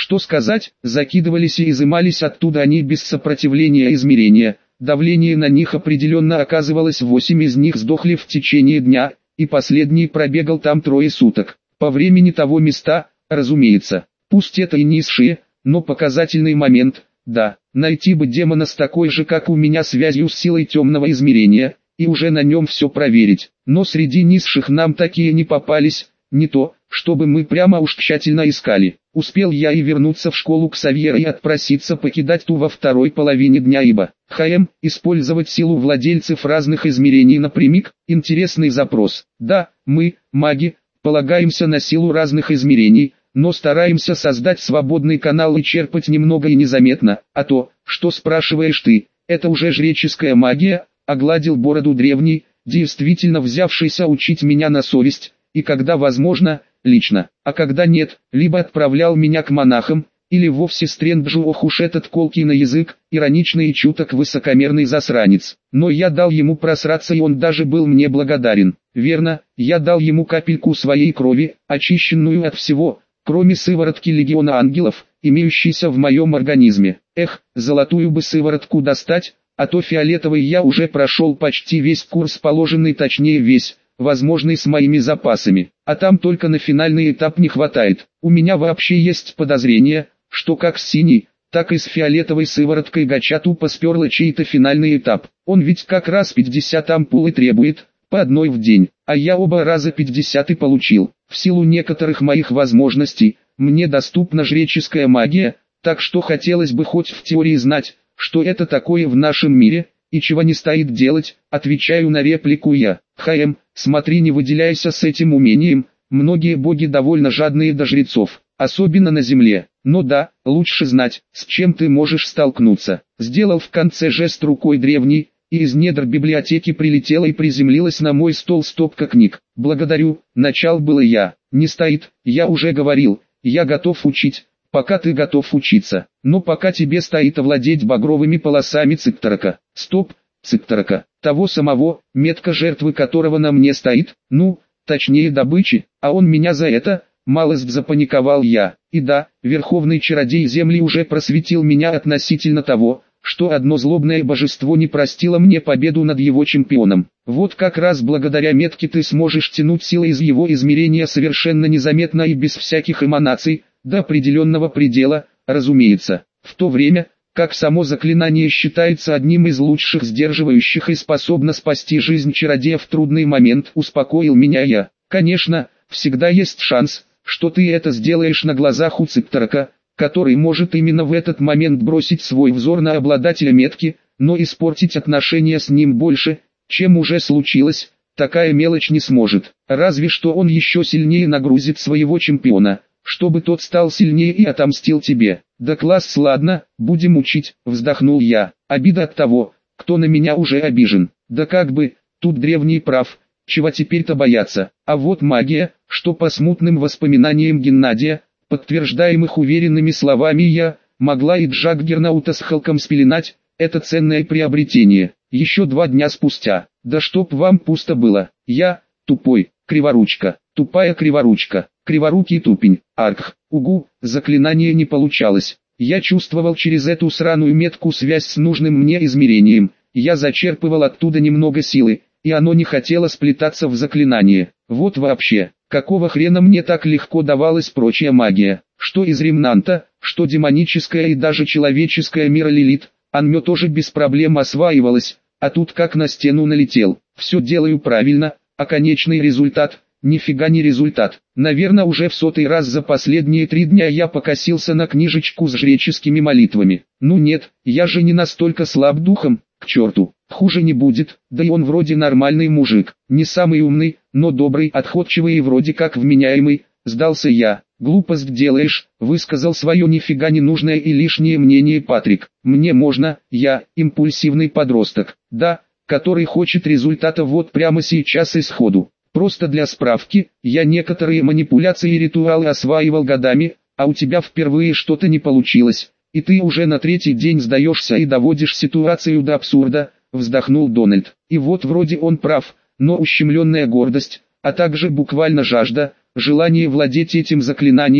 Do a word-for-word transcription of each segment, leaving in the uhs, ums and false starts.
Что сказать, закидывались и изымались оттуда они без сопротивления измерения. Давление на них определенно оказывалось, восемь из них сдохли в течение дня, и последний пробегал там трое суток. По времени того места, разумеется. Пусть это и низшие, но показательный момент, да. Найти бы демона с такой же как у меня связью с силой темного измерения, и уже на нем все проверить. Но среди низших нам такие не попались, не то, чтобы мы прямо уж тщательно искали. Успел я и вернуться в школу к Ксавьера и отпроситься покидать ту во второй половине дня, ибо ХМ, использовать силу владельцев разных измерений напрямик, интересный запрос. Да, мы, маги, полагаемся на силу разных измерений, но стараемся создать свободный канал и черпать немного и незаметно, а то, что спрашиваешь ты, это уже жреческая магия, огладил бороду древний, действительно взявшийся учить меня на совесть, и когда возможно, лично, а когда нет, либо отправлял меня к монахам, или вовсе стренджу, ох уж этот колкий на язык, ироничный и чуток высокомерный засранец. Но я дал ему просраться, и он даже был мне благодарен. Верно, я дал ему капельку своей крови, очищенную от всего, кроме сыворотки легиона ангелов, имеющейся в моем организме. Эх, золотую бы сыворотку достать, а то фиолетовый я уже прошел почти весь курс положенный, точнее весь, возможный с моими запасами, а там только на финальный этап не хватает. У меня вообще есть подозрение, что как с синей, так и с фиолетовой сывороткой гача тупо сперла чей-то финальный этап. Он ведь как раз пятьдесят ампул и требует, по одной в день, а я оба раза пятьдесят и получил. В силу некоторых моих возможностей, мне доступна жреческая магия, так что хотелось бы хоть в теории знать, что это такое в нашем мире, и чего не стоит делать, отвечаю на реплику я. ХМ, смотри, не выделяйся с этим умением, многие боги довольно жадные до жрецов, особенно на земле. Но да, лучше знать, с чем ты можешь столкнуться. Сделал в конце жест рукой древний, и из недр библиотеки прилетела и приземлилась на мой стол стопка книг. Благодарю, начал было я. Не стоит, я уже говорил, я готов учить, пока ты готов учиться. Но пока тебе стоит овладеть багровыми полосами Цикторока. Стоп, Цикторока, того самого, метка жертвы которого на мне стоит, ну, точнее добычи, а он меня за это, малость запаниковал я. И да, верховный чародей земли уже просветил меня относительно того, что одно злобное божество не простило мне победу над его чемпионом. Вот как раз благодаря метке ты сможешь тянуть силы из его измерения совершенно незаметно и без всяких эманаций, до определенного предела, разумеется. В то время, как само заклинание считается одним из лучших сдерживающих и способно спасти жизнь чародея в трудный момент, успокоил меня я. Конечно, всегда есть шанс, что ты это сделаешь на глазах у Цикторока, который может именно в этот момент бросить свой взор на обладателя метки, но испортить отношения с ним больше, чем уже случилось, такая мелочь не сможет. Разве что он еще сильнее нагрузит своего чемпиона, чтобы тот стал сильнее и отомстил тебе. Да класс, ладно, будем учить, вздохнул я. Обида от того, кто на меня уже обижен. Да как бы, тут древний прав, чего теперь-то бояться. А вот магия, что по смутным воспоминаниям Геннадия, подтверждаемых уверенными словами я, могла и Джаггернаута с Халком спеленать, это ценное приобретение. Еще два дня спустя, да чтоб вам пусто было, я, тупой, криворучка, тупая криворучка, криворукий тупень, арх, угу, заклинание не получалось. Я чувствовал через эту сраную метку связь с нужным мне измерением, я зачерпывал оттуда немного силы, и оно не хотело сплетаться в заклинание. Вот вообще, какого хрена мне так легко давалась прочая магия, что из ремнанта, что демоническая и даже человеческая мира Лилит, Анмё тоже без проблем осваивалась, а тут как на стену налетел. Все делаю правильно, а конечный результат, нифига не результат. Наверное, уже в сотый раз за последние три дня я покосился на книжечку с жреческими молитвами. Ну нет, я же не настолько слаб духом, к черту, хуже не будет, да и он вроде нормальный мужик, не самый умный, но добрый, отходчивый и вроде как вменяемый, сдался я. Глупость делаешь, высказал свое нифига не нужное и лишнее мнение Патрик. Мне можно, я, импульсивный подросток, да, который хочет результата вот прямо сейчас и сходу. Просто для справки, я некоторые манипуляции и ритуалы осваивал годами, а у тебя впервые что-то не получилось, и ты уже на третий день сдаешься и доводишь ситуацию до абсурда, вздохнул Дональд. И вот вроде он прав, но ущемленная гордость, а также буквально жажда, желание владеть этим заклинанием,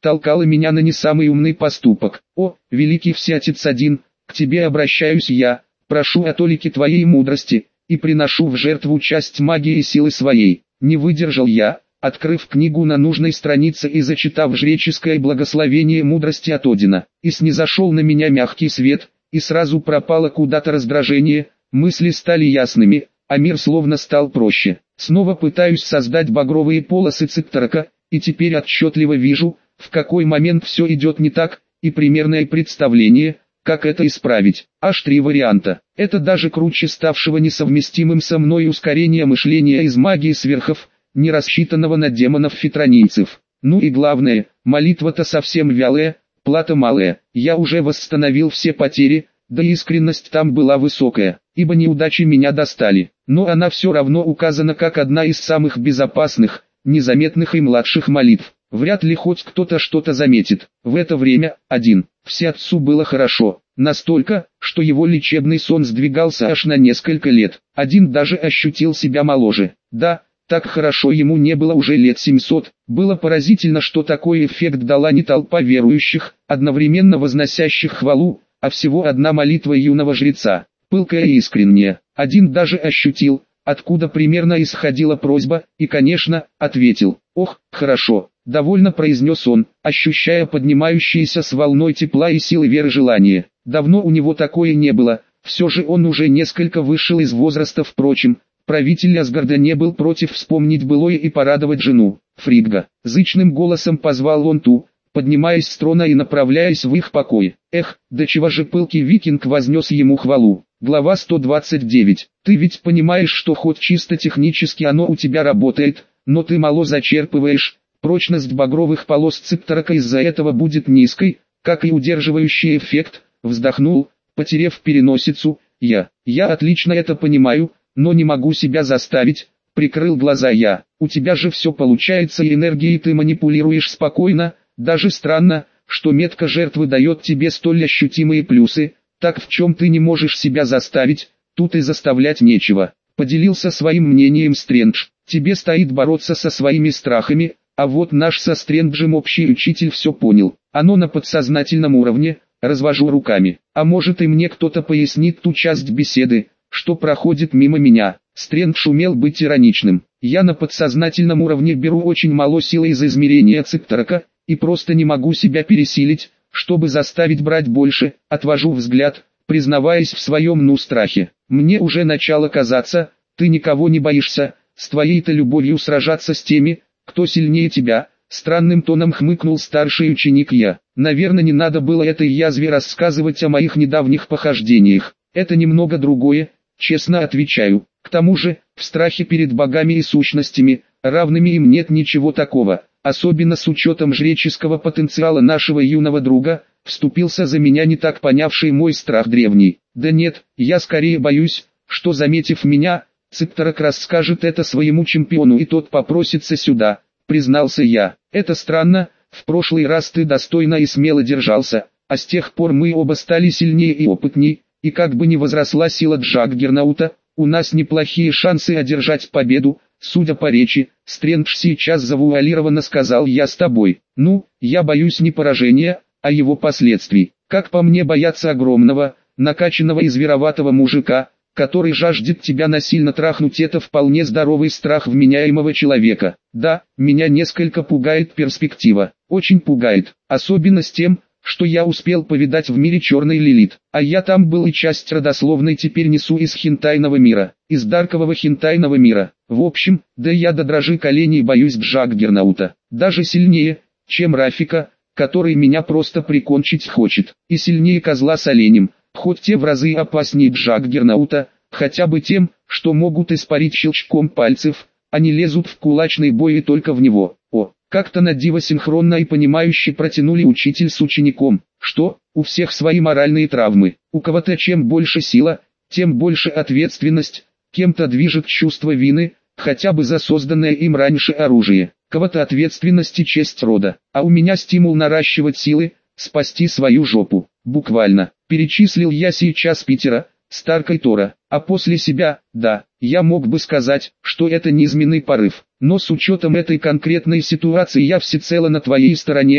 толкала меня на не самый умный поступок. О, великий всеотец один, к тебе обращаюсь я, прошу о толике твоей мудрости, и приношу в жертву часть магии и силы своей. Не выдержал я, открыв книгу на нужной странице и зачитав жреческое благословение мудрости от Одина, и снизошел на меня мягкий свет, и сразу пропало куда-то раздражение, мысли стали ясными, а мир словно стал проще. Снова пытаюсь создать багровые полосы Циптерака, и теперь отчетливо вижу, в какой момент все идет не так, и примерное представление, как это исправить. Аж три варианта. Это даже круче ставшего несовместимым со мной ускорения мышления из магии сверхов, не рассчитанного на демонов-фитронийцев. Ну и главное, молитва-то совсем вялая, плата малая. Я уже восстановил все потери, да и искренность там была высокая, ибо неудачи меня достали. Но она все равно указана как одна из самых безопасных, незаметных и младших молитв. Вряд ли хоть кто-то что-то заметит. В это время, один, всеотцу было хорошо. Настолько, что его лечебный сон сдвигался аж на несколько лет. Один даже ощутил себя моложе. Да, так хорошо ему не было уже лет семьсот. Было поразительно, что такой эффект дала не толпа верующих, одновременно возносящих хвалу, а всего одна молитва юного жреца, пылкая и искренняя. Один даже ощутил, откуда примерно исходила просьба, и, конечно, ответил. «Ох, хорошо», — довольно произнес он, ощущая поднимающиеся с волной тепла и силы веры желания. Давно у него такое не было, все же он уже несколько вышел из возраста. Впрочем, правитель Асгарда не был против вспомнить былое и порадовать жену. Фригга, зычным голосом позвал он ту, поднимаясь с трона и направляясь в их покой. Эх, до чего же пылкий викинг вознес ему хвалу. Глава сто двадцать девять. Ты ведь понимаешь, что хоть чисто технически оно у тебя работает, но ты мало зачерпываешь. Прочность багровых полос Циптерака из-за этого будет низкой, как и удерживающий эффект. Вздохнул, потерев переносицу. Я, я отлично это понимаю, но не могу себя заставить. Прикрыл глаза я. У тебя же все получается и энергией ты манипулируешь спокойно. Даже странно, что метка жертвы дает тебе столь ощутимые плюсы. Так в чем ты не можешь себя заставить, тут и заставлять нечего. Поделился своим мнением Стрэндж. Тебе стоит бороться со своими страхами, а вот наш со Стрэнджем общий учитель все понял. Оно на подсознательном уровне, развожу руками. А может и мне кто-то пояснит ту часть беседы, что проходит мимо меня. Стрэндж умел быть ироничным. Я на подсознательном уровне беру очень мало силы из измерения Циптерака, и просто не могу себя пересилить, чтобы заставить брать больше. Отвожу взгляд, признаваясь в своем ну страхе. Мне уже начало казаться, ты никого не боишься, с твоей-то любовью сражаться с теми, кто сильнее тебя. Странным тоном хмыкнул старший ученик я. Наверное, не надо было этой язве рассказывать о моих недавних похождениях. Это немного другое, честно отвечаю. К тому же, в страхе перед богами и сущностями, равными им нет ничего такого. Особенно с учетом жреческого потенциала нашего юного друга, вступился за меня не так понявший мой страх древний. Да нет, я скорее боюсь, что заметив меня, Циптерак расскажет это своему чемпиону и тот попросится сюда, признался я. Это странно, в прошлый раз ты достойно и смело держался, а с тех пор мы оба стали сильнее и опытней, и как бы ни возросла сила Джаггернаута, у нас неплохие шансы одержать победу. Судя по речи, Стрэндж сейчас завуалированно сказал я с тобой. Ну, я боюсь не поражения, а его последствий. Как по мне бояться огромного, накачанного и звероватого мужика, который жаждет тебя насильно трахнуть, это вполне здоровый страх вменяемого человека. Да, меня несколько пугает перспектива, очень пугает, особенно с тем, что я успел повидать в мире черной Лилит, а я там был и часть родословной теперь несу из хентайного мира, из даркового хентайного мира. В общем, да я до дрожи коленей боюсь Джаггернаута, даже сильнее, чем Рафика, который меня просто прикончить хочет, и сильнее козла с оленем, хоть те в разы опаснее Джаггернаута, хотя бы тем, что могут испарить щелчком пальцев, они лезут в кулачный бой и только в него. О, как-то на диво синхронно и понимающе протянули учитель с учеником. Что, у всех свои моральные травмы, у кого-то чем больше сила, тем больше ответственность, кем-то движет чувство вины, хотя бы за созданное им раньше оружие, кого-то ответственность и честь рода, а у меня стимул наращивать силы, спасти свою жопу, буквально. Перечислил я сейчас Питера, Старка и Тора, а после себя, да, я мог бы сказать, что это низменный порыв, но с учетом этой конкретной ситуации я всецело на твоей стороне,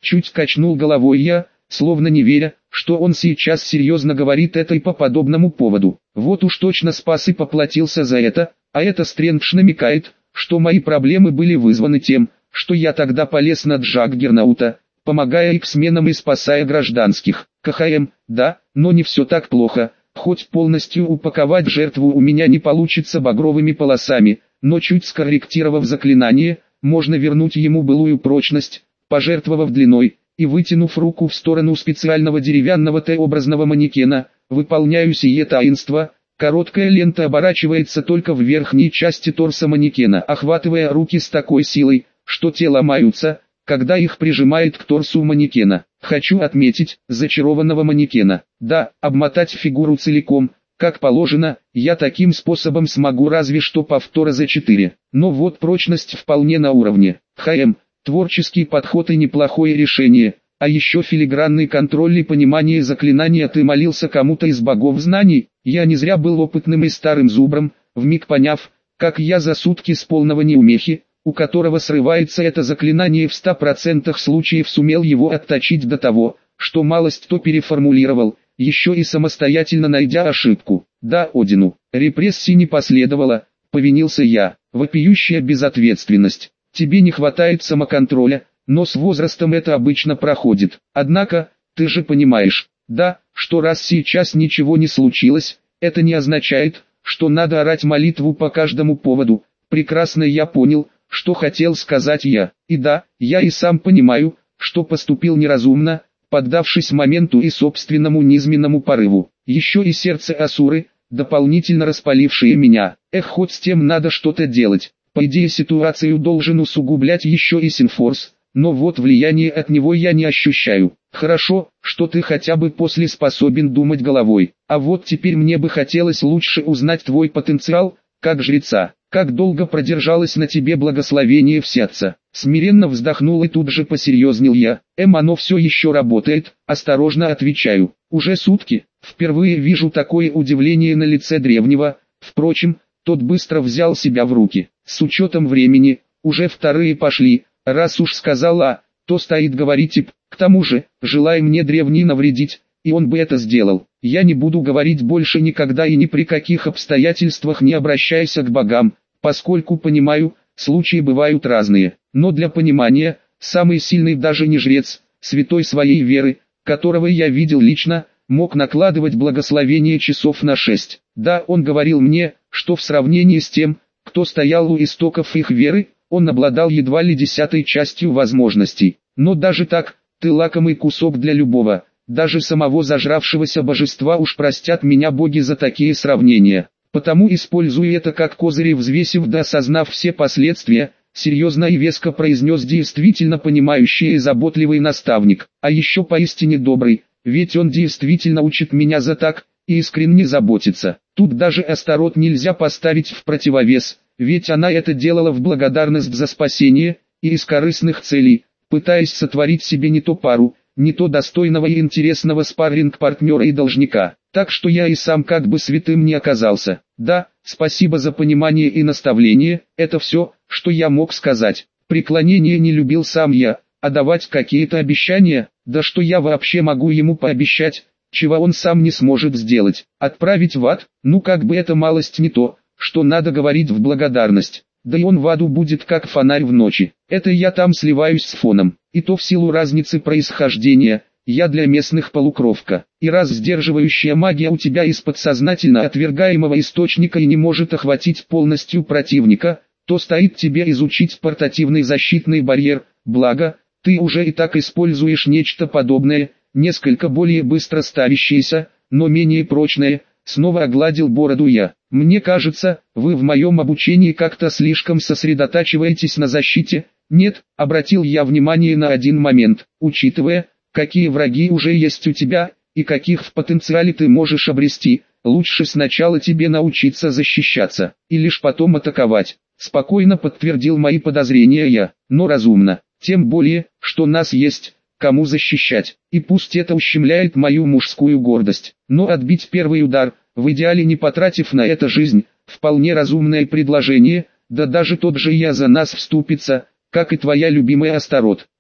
Чуть качнул головой я, словно не веря, что он сейчас серьезно говорит это и по подобному поводу. Вот уж точно спас и поплатился за это, а это Стрэндж намекает, что мои проблемы были вызваны тем, что я тогда полез на Джаггернаута, помогая Иксменам и спасая гражданских. КХМ, да, но не все так плохо, хоть полностью упаковать жертву у меня не получится багровыми полосами, но чуть скорректировав заклинание, можно вернуть ему былую прочность, пожертвовав длиной, и вытянув руку в сторону специального деревянного Т-образного манекена, выполняю сие таинство. Короткая лента оборачивается только в верхней части торса манекена, охватывая руки с такой силой, что те ломаются, когда их прижимает к торсу манекена. Хочу отметить, зачарованного манекена. Да, обмотать фигуру целиком, как положено, я таким способом смогу разве что повтора за четыре. Но вот прочность вполне на уровне. ХМ, творческий подход и неплохое решение. А еще филигранный контроль и понимание заклинания. Ты молился кому-то из богов знаний? Я не зря был опытным и старым зубром, вмиг поняв, как я за сутки с полного неумехи, у которого срывается это заклинание в ста процентах случаев, сумел его отточить до того, что малость то переформулировал, еще и самостоятельно найдя ошибку. Да, Одину, репрессии не последовало, повинился я, вопиющая безответственность. Тебе не хватает самоконтроля, но с возрастом это обычно проходит. Однако, ты же понимаешь, да, что раз сейчас ничего не случилось, это не означает, что надо орать молитву по каждому поводу. Прекрасно я понял, что хотел сказать я. И да, я и сам понимаю, что поступил неразумно, поддавшись моменту и собственному низменному порыву. Еще и сердце Асуры, дополнительно распалившее меня. Эх, хоть с тем надо что-то делать. По идее ситуацию должен усугублять еще и Синфорс, но вот влияние от него я не ощущаю. Хорошо, что ты хотя бы после способен думать головой. А вот теперь мне бы хотелось лучше узнать твой потенциал, как жреца. Как долго продержалось на тебе благословение Всеотца? Смиренно вздохнул и тут же посерьезнел я. Эм, оно все еще работает, осторожно отвечаю. Уже сутки. Впервые вижу такое удивление на лице древнего. Впрочем, тот быстро взял себя в руки. С учетом времени, уже вторые пошли. Раз уж сказала, то стоит говорить и, к тому же, желая мне древний навредить, и он бы это сделал. Я не буду говорить больше никогда и ни при каких обстоятельствах не обращайся к богам, поскольку понимаю, случаи бывают разные. Но для понимания, самый сильный даже не жрец, святой своей веры, которого я видел лично, мог накладывать благословение часов на шесть. Да, он говорил мне, что в сравнении с тем, кто стоял у истоков их веры, он обладал едва ли десятой частью возможностей. Но даже так, ты лакомый кусок для любого, даже самого зажравшегося божества. Уж простят меня боги за такие сравнения. Потому использую это как козырь, и взвесив да осознав все последствия, серьезно и веско произнес действительно понимающий и заботливый наставник. А еще поистине добрый, ведь он действительно учит меня за так, и искренне заботится. Тут даже Астарот нельзя поставить в противовес, ведь она это делала в благодарность за спасение, и из корыстных целей, пытаясь сотворить себе не то пару, не то достойного и интересного спарринг-партнера и должника. Так что я и сам как бы святым не оказался. Да, спасибо за понимание и наставление, это все, что я мог сказать. Преклонение не любил сам я, а давать какие-то обещания, да что я вообще могу ему пообещать, чего он сам не сможет сделать. Отправить в ад, ну как бы это малость не то, что надо говорить в благодарность. Да и он в аду будет как фонарь в ночи. Это я там сливаюсь с фоном. И то в силу разницы происхождения, я для местных полукровка. И раз сдерживающая магия у тебя из подсознательно отвергаемого источника и не может охватить полностью противника, то стоит тебе изучить портативный защитный барьер. Благо, ты уже и так используешь нечто подобное, несколько более быстро ставящееся, но менее прочное. Снова огладил бороду я. Мне кажется, вы в моем обучении как-то слишком сосредотачиваетесь на защите. Нет, обратил я внимание на один момент, учитывая, какие враги уже есть у тебя, и каких в потенциале ты можешь обрести, лучше сначала тебе научиться защищаться, и лишь потом атаковать. Спокойно подтвердил мои подозрения я, но разумно, тем более, что нас есть кому защищать, и пусть это ущемляет мою мужскую гордость, но отбить первый удар, в идеале не потратив на это жизнь, вполне разумное предложение, да даже тот же я за нас вступится, как и твоя любимая Астарот.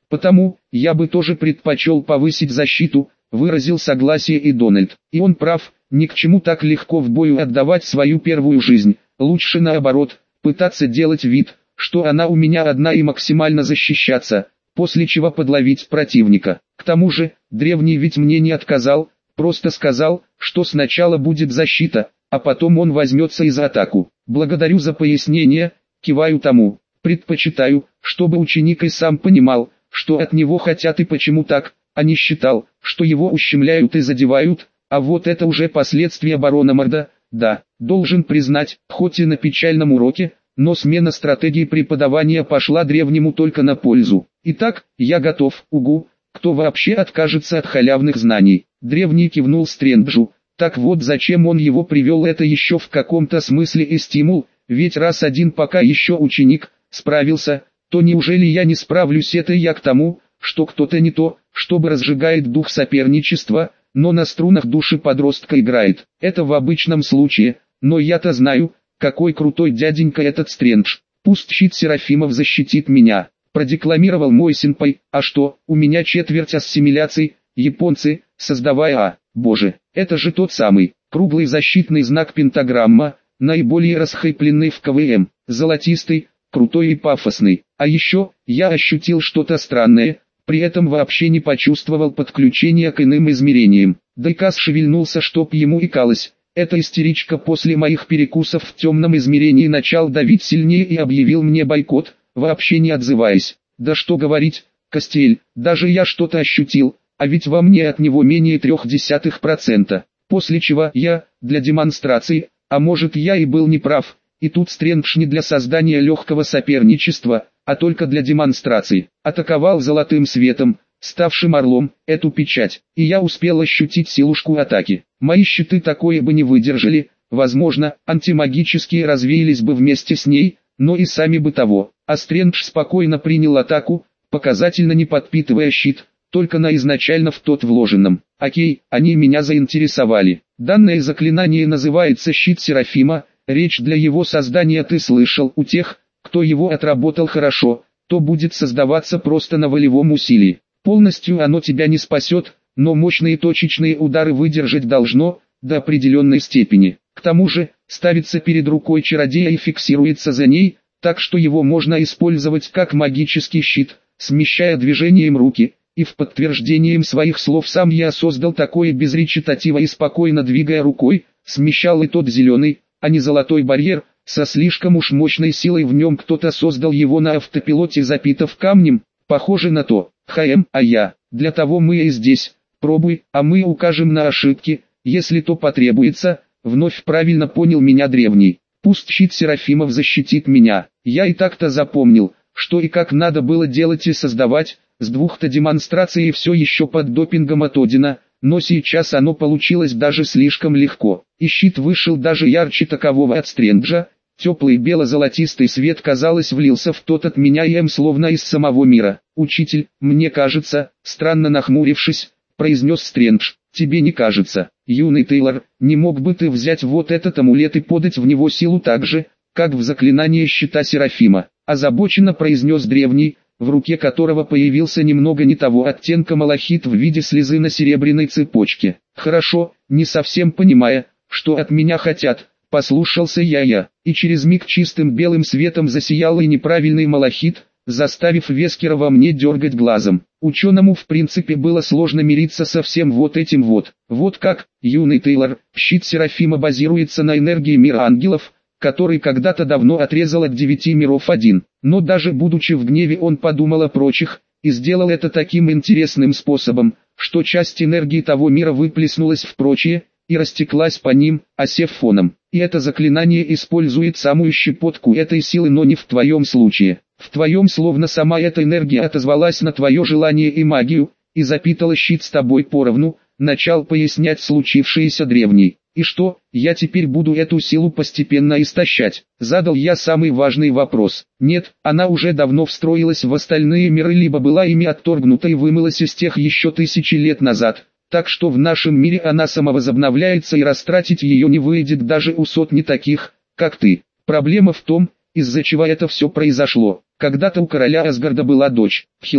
Потому, я бы тоже предпочел повысить защиту, выразил согласие и Дональд. И он прав, ни к чему так легко в бою отдавать свою первую жизнь, лучше наоборот, пытаться делать вид, что она у меня одна и максимально защищаться, после чего подловить противника. К тому же, древний ведь мне не отказал, просто сказал, что сначала будет защита, а потом он возьмется и за атаку. Благодарю за пояснение, киваю тому. Предпочитаю, чтобы ученик и сам понимал, что от него хотят и почему так, а не считал, что его ущемляют и задевают, а вот это уже последствия барона Морда. Да, должен признать, хоть и на печальном уроке, но смена стратегии преподавания пошла древнему только на пользу. Итак, я готов, угу, кто вообще откажется от халявных знаний. Древний кивнул Стрэнджу. Так вот зачем он его привел, это еще в каком-то смысле и стимул, ведь раз один пока еще ученик справился, то неужели я не справлюсь? Это я к тому, что кто-то не то, чтобы разжигает дух соперничества, но на струнах души подростка играет. Это в обычном случае, но я-то знаю, какой крутой дяденька этот Стрэндж. Пусть щит Серафимов защитит меня, продекламировал мой сенпай. А что, у меня четверть ассимиляций, японцы, создавая а, боже, это же тот самый, круглый защитный знак пентаграмма, наиболее расхайпленный в ка вэ эм, золотистый, крутой и пафосный. А еще, я ощутил что-то странное, при этом вообще не почувствовал подключения к иным измерениям. Дайкас шевельнулся, чтоб ему икалось. Эта истеричка после моих перекусов в темном измерении начал давить сильнее и объявил мне бойкот, вообще не отзываясь. Да что говорить, Костель, даже я что-то ощутил, а ведь во мне от него менее трех десятых процента. После чего я, для демонстрации, а может я и был неправ, и тут Стрэндж не для создания легкого соперничества, а только для демонстрации, атаковал золотым светом, ставшим орлом, эту печать, и я успел ощутить силушку атаки. Мои щиты такое бы не выдержали, возможно, антимагические развеялись бы вместе с ней, но и сами бы того. А Стрэндж спокойно принял атаку, показательно не подпитывая щит, только на изначально в тот вложенном. Окей, они меня заинтересовали. Данное заклинание называется «Щит Серафима», речь для его создания ты слышал, у тех, кто его отработал хорошо, то будет создаваться просто на волевом усилии. Полностью оно тебя не спасет, но мощные точечные удары выдержать должно, до определенной степени. К тому же, ставится перед рукой чародея и фиксируется за ней, так что его можно использовать как магический щит, смещая движением руки, и в подтверждением своих слов сам я создал такое без речитатива и спокойно двигая рукой, смещал и тот зеленый, а не золотой барьер, со слишком уж мощной силой в нем кто-то создал его на автопилоте, запитав камнем, похоже на то. ХМ, а я, для того мы и здесь, пробуй, а мы укажем на ошибки, если то потребуется, вновь правильно понял меня древний. Пусть щит Серафимов защитит меня, я и так-то запомнил, что и как надо было делать и создавать, с двух-то демонстраций и все еще под допингом от Одина, но сейчас оно получилось даже слишком легко, и щит вышел даже ярче такового от Стрэнджа. Теплый бело-золотистый свет, казалось, влился в тот от меня и им словно из самого мира. «Учитель, мне кажется», странно нахмурившись, произнес Стрэндж, «тебе не кажется, юный Тейлор, не мог бы ты взять вот этот амулет и подать в него силу так же, как в заклинание щита Серафима?» Озабоченно произнес древний, в руке которого появился немного не того оттенка малахит в виде слезы на серебряной цепочке. «Хорошо, не совсем понимая, что от меня хотят». Послушался я я, и через миг чистым белым светом засиял и неправильный малахит, заставив Вескера во мне дергать глазом. Ученому в принципе было сложно мириться со всем вот этим вот. Вот как, юный Тейлор, щит Серафима базируется на энергии мира ангелов, который когда-то давно отрезал от девяти миров один. Но даже будучи в гневе он подумал о прочих, и сделал это таким интересным способом, что часть энергии того мира выплеснулась в прочие, и растеклась по ним, осев фоном. И это заклинание использует самую щепотку этой силы, но не в твоем случае. В твоем словно сама эта энергия отозвалась на твое желание и магию, и запитала щит с тобой поровну, начал пояснять случившееся древний. И что, я теперь буду эту силу постепенно истощать? Задал я самый важный вопрос. Нет, она уже давно встроилась в остальные миры, либо была ими отторгнута и вымылась из тех еще тысячи лет назад. Так что в нашем мире она самовозобновляется и растратить ее не выйдет даже у сотни таких, как ты. Проблема в том, из-за чего это все произошло. Когда-то у короля Асгарда была дочь, Хила,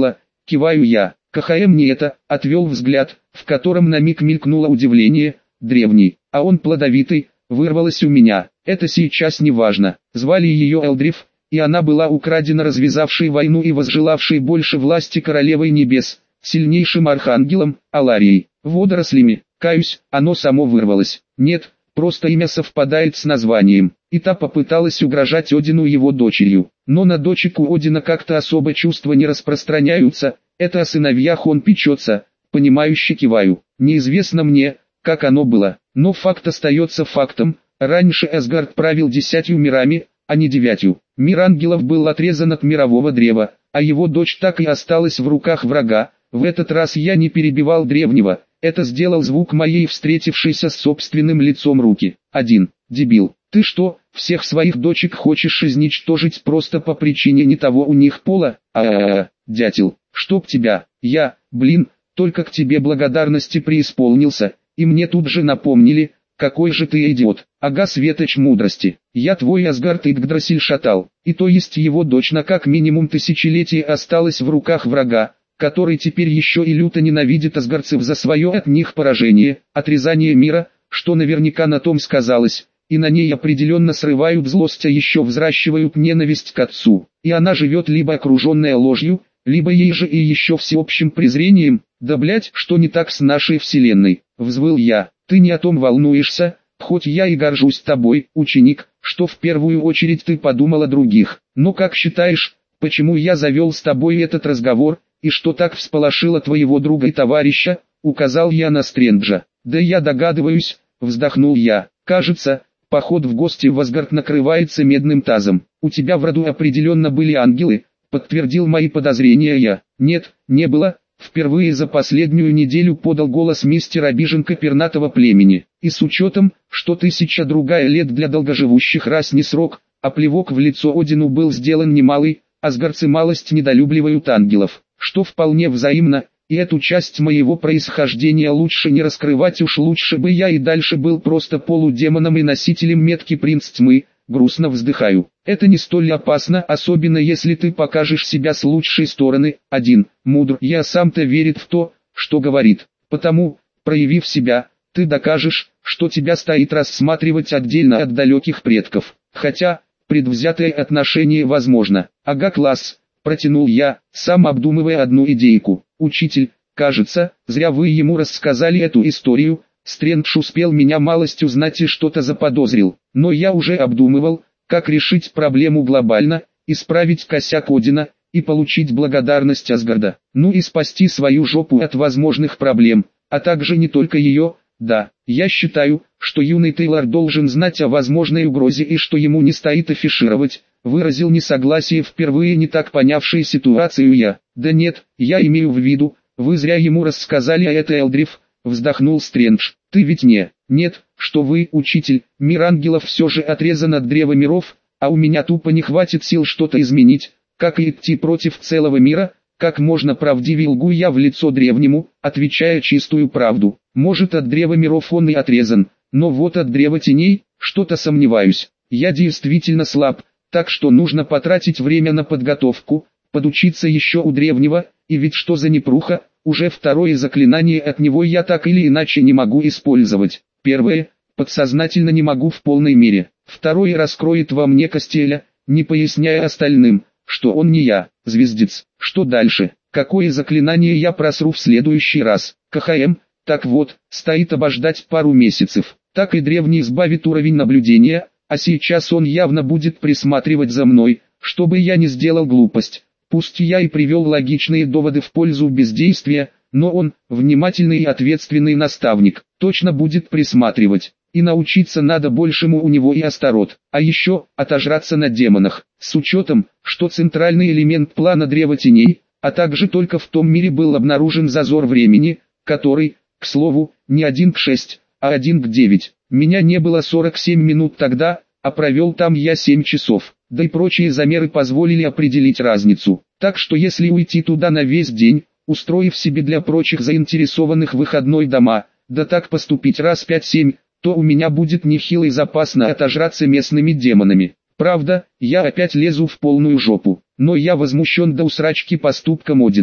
киваю я. КХМ не это, отвел взгляд, в котором на миг мелькнуло удивление. Древний, а он плодовитый, вырвалось у меня. Это сейчас не важно. Звали ее Элдриф, и она была украдена развязавшей войну и возжелавшей больше власти королевой небес, сильнейшим архангелом, Аларией. Водорослями, каюсь, оно само вырвалось. Нет, просто имя совпадает с названием. И та попыталась угрожать Одину его дочерью. Но на дочек у Одина как-то особо чувства не распространяются, это о сыновьях он печется, понимающе киваю. Неизвестно мне, как оно было, но факт остается фактом. Раньше Асгард правил десятью мирами, а не девятью. Мир ангелов был отрезан от мирового древа, а его дочь так и осталась в руках врага. В этот раз я не перебивал древнего, это сделал звук моей встретившейся с собственным лицом руки. Один. Дебил, ты что, всех своих дочек хочешь изничтожить просто по причине не того у них пола? А-а-а, дятел, чтоб тебя, я, блин, только к тебе благодарности преисполнился, и мне тут же напомнили, какой же ты идиот. Ага, светоч мудрости, я твой Асгард Игдрасиль шатал, и то есть его дочь на как минимум тысячелетие осталась в руках врага, который теперь еще и люто ненавидит асгардцев за свое от них поражение, отрезание мира, что наверняка на том сказалось, и на ней определенно срывают злость, а еще взращивают ненависть к отцу, и она живет либо окруженная ложью, либо ей же и еще всеобщим презрением. Да блять, что не так с нашей вселенной, взвыл я, ты не о том волнуешься, хоть я и горжусь тобой, ученик, что в первую очередь ты подумал о других, но как считаешь, почему я завел с тобой этот разговор, и что так всполошило твоего друга и товарища, указал я на Стрэнджа. Да я догадываюсь, вздохнул я, кажется, поход в гости в Асгард накрывается медным тазом, у тебя в роду определенно были ангелы, подтвердил мои подозрения я. Нет, не было, впервые за последнюю неделю подал голос мистер обиженка пернатого племени, и с учетом, что тысяча другая лет для долгоживущих рас не срок, а плевок в лицо Одину был сделан немалый, асгардцы малость недолюбливают ангелов, что вполне взаимно, и эту часть моего происхождения лучше не раскрывать, уж лучше бы я и дальше был просто полудемоном и носителем метки принц тьмы. Грустно вздыхаю. Это не столь опасно, особенно если ты покажешь себя с лучшей стороны. Один. Мудр. Я сам-то верит в то, что говорит. Потому, проявив себя, ты докажешь, что тебя стоит рассматривать отдельно от далеких предков. Хотя, предвзятое отношение возможно. Ага, класс, протянул я, сам обдумывая одну идейку. Учитель, кажется, зря вы ему рассказали эту историю. Стрэндж успел меня малость узнать и что-то заподозрил, но я уже обдумывал, как решить проблему глобально, исправить косяк Одина, и получить благодарность Асгарда, ну и спасти свою жопу от возможных проблем, а также не только ее. Да, я считаю, что юный Тейлор должен знать о возможной угрозе и что ему не стоит афишировать, выразил несогласие впервые не так понявшей ситуацию я. Да нет, я имею в виду, вы зря ему рассказали о этой Элдриф. Вздохнул Стрэндж. Ты ведь не, нет, что вы, учитель, мир ангелов все же отрезан от древа миров, а у меня тупо не хватит сил что-то изменить, как и идти против целого мира, как можно правдивее лгу я в лицо древнему, отвечая чистую правду. Может, от древа миров он и отрезан, но вот от древа теней, что-то сомневаюсь. Я действительно слаб, так что нужно потратить время на подготовку, подучиться еще у древнего, и ведь что за непруха, уже второе заклинание от него я так или иначе не могу использовать. Первое, подсознательно не могу в полной мере. Второе раскроет во мне Костеля, не поясняя остальным, что он не я, звездец. Что дальше? Какое заклинание я просру в следующий раз? КХМ, так вот, стоит обождать пару месяцев. Так и древний избавит уровень наблюдения, а сейчас он явно будет присматривать за мной, чтобы я не сделал глупость. Пусть я и привел логичные доводы в пользу бездействия, но он, внимательный и ответственный наставник, точно будет присматривать. И научиться надо большему у него и Астарот, а еще, отожраться на демонах, с учетом, что центральный элемент плана Древа Теней, а также только в том мире был обнаружен зазор времени, который, к слову, не один к шесть, а один к девять. Меня не было сорок семь минут тогда, а провел там я семь часов. Да и прочие замеры позволили определить разницу. Так что если уйти туда на весь день, устроив себе для прочих заинтересованных выходной дома, да так поступить раз пять-семь, то у меня будет нехилый запас на отожраться местными демонами. Правда, я опять лезу в полную жопу, но я возмущен до усрачки поступком Одина.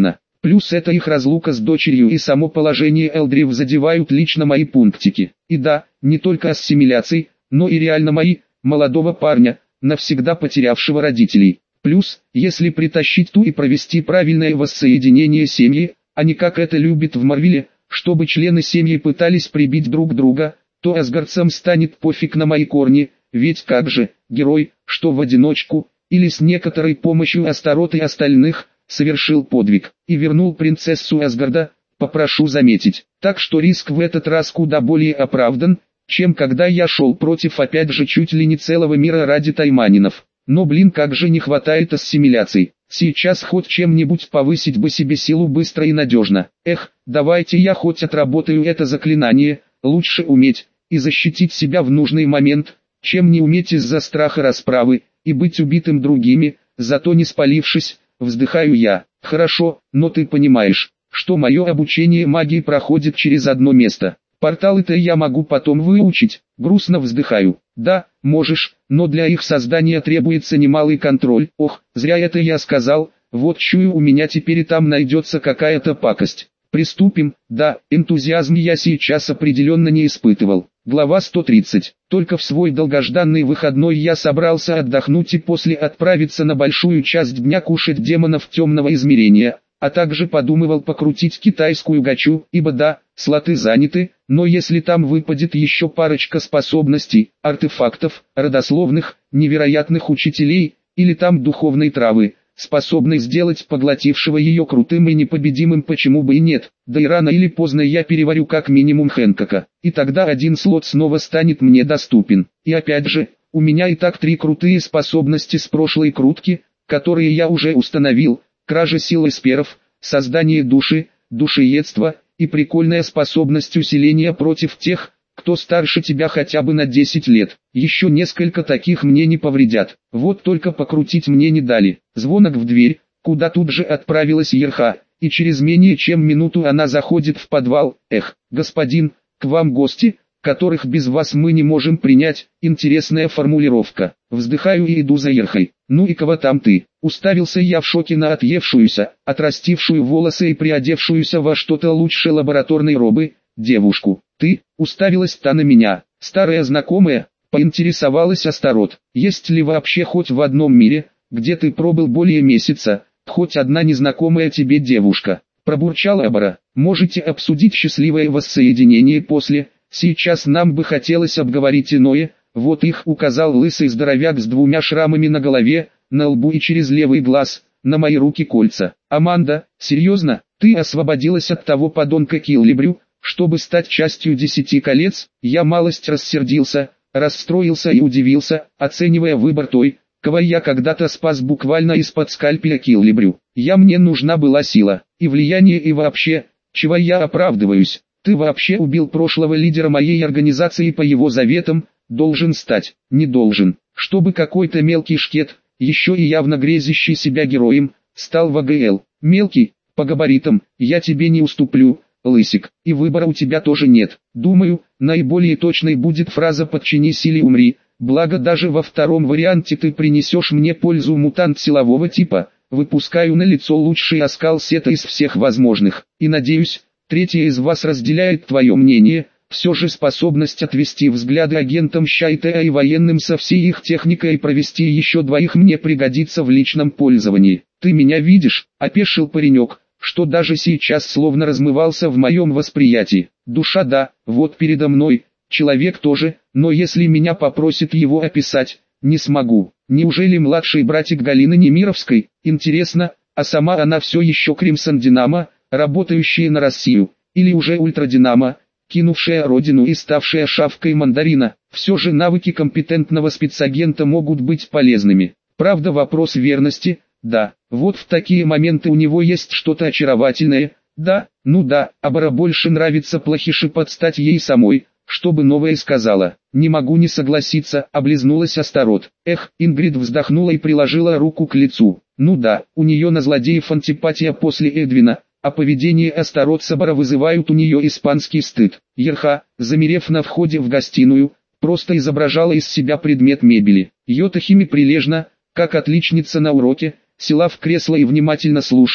Плюс это их разлука с дочерью и само положение Элдрив задевают лично мои пунктики. И да, не только ассимиляцией, но и реально мои, молодого парня, навсегда потерявшего родителей. Плюс, если притащить ту и провести правильное воссоединение семьи, а не как это любят в Марвеле, чтобы члены семьи пытались прибить друг друга, то асгардцам станет пофиг на мои корни, ведь как же, герой, что в одиночку, или с некоторой помощью Астарота и остальных, совершил подвиг и вернул принцессу Асгарда, попрошу заметить. Так что риск в этот раз куда более оправдан, чем когда я шел против опять же чуть ли не целого мира ради тайманинов. Но блин, как же не хватает ассимиляций. Сейчас хоть чем-нибудь повысить бы себе силу быстро и надежно. Эх, давайте я хоть отработаю это заклинание, лучше уметь и защитить себя в нужный момент, чем не уметь из-за страха расправы и быть убитым другими, зато не спалившись. Вздыхаю я. Хорошо, но ты понимаешь, что мое обучение магии проходит через одно место. Порталы-то я могу потом выучить. Грустно вздыхаю. Да, можешь, но для их создания требуется немалый контроль. Ох, зря это я сказал, вот чую, у меня теперь и там найдется какая-то пакость. Приступим. Да, энтузиазм я сейчас определенно не испытывал. Глава сто тридцать. Только в свой долгожданный выходной я собрался отдохнуть и после отправиться на большую часть дня кушать демонов темного измерения, а также подумывал покрутить китайскую гачу, ибо да, слоты заняты, но если там выпадет еще парочка способностей, артефактов, родословных, невероятных учителей, или там духовной травы, способной сделать поглотившего ее крутым и непобедимым, почему бы и нет, да и рано или поздно я переварю как минимум Хэнкока, и тогда один слот снова станет мне доступен. И опять же, у меня и так три крутые способности с прошлой крутки, которые я уже установил: кража сил эсперов, создание души, душеедство и прикольная способность усиления против тех, кто старше тебя хотя бы на десять лет. Еще несколько таких мне не повредят. Вот только покрутить мне не дали. Звонок в дверь, куда тут же отправилась Ерха, и через менее чем минуту она заходит в подвал. Эх, господин, к вам гости, которых без вас мы не можем принять. Интересная формулировка. Вздыхаю и иду за Ерхой. Ну и кого там ты? Уставился я в шоке на отъевшуюся, отрастившую волосы и приодевшуюся во что-то лучше лабораторной робы девушку. Ты, уставилась та на меня, старая знакомая, поинтересовалась Астарот. Есть ли вообще хоть в одном мире, где ты пробыл более месяца, хоть одна незнакомая тебе девушка? Пробурчал Абара. Можете обсудить счастливое воссоединение после, сейчас нам бы хотелось обговорить иное. Вот их указал лысый здоровяк с двумя шрамами на голове, на лбу и через левый глаз, на мои руки кольца. Аманда, серьезно, ты освободилась от того подонка Киллибрю, чтобы стать частью десяти колец? Я малость рассердился, расстроился и удивился, оценивая выбор той, кого я когда-то спас буквально из-под скальпеля Киллибрю. Я мне нужна была сила, и влияние и вообще, чего я оправдываюсь. Ты вообще убил прошлого лидера моей организации по его заветам, должен стать, не должен, чтобы какой-то мелкий шкет, еще и явно грезящий себя героем, стал в АГЛ. Мелкий, по габаритам, я тебе не уступлю, лысик, и выбора у тебя тоже нет. Думаю, наиболее точной будет фраза «подчинись или умри», благо даже во втором варианте ты принесешь мне пользу, мутант силового типа. Выпускаю на лицо лучший оскал сета из всех возможных, и надеюсь, третья из вас разделяет твое мнение. Все же способность отвести взгляды агентам Щайта и военным со всей их техникой и провести еще двоих мне пригодится в личном пользовании. Ты меня видишь, опешил паренек, что даже сейчас словно размывался в моем восприятии. Душа да, вот передо мной, человек тоже, но если меня попросит его описать, не смогу. Неужели младший братик Галины Немировской? Интересно, а сама она все еще Кримсон Динамо, работающая на Россию, или уже Ультра Динамо, кинувшая родину и ставшая шавкой мандарина? Все же навыки компетентного спецагента могут быть полезными. Правда, вопрос верности. Да, вот в такие моменты у него есть что-то очаровательное. Да, ну да, Абара больше нравится плохише подстать ей самой, чтобы новое сказала. Не могу не согласиться, облизнулась Астарот. Эх, Ингрид вздохнула и приложила руку к лицу. Ну да, у нее на злодеев антипатия после Эдвина, а поведение Астарот с Абара вызывают у нее испанский стыд. Ерха, замерев на входе в гостиную, просто изображала из себя предмет мебели. Йотахими прилежно, как отличница на уроке, села в кресло и внимательно слушала,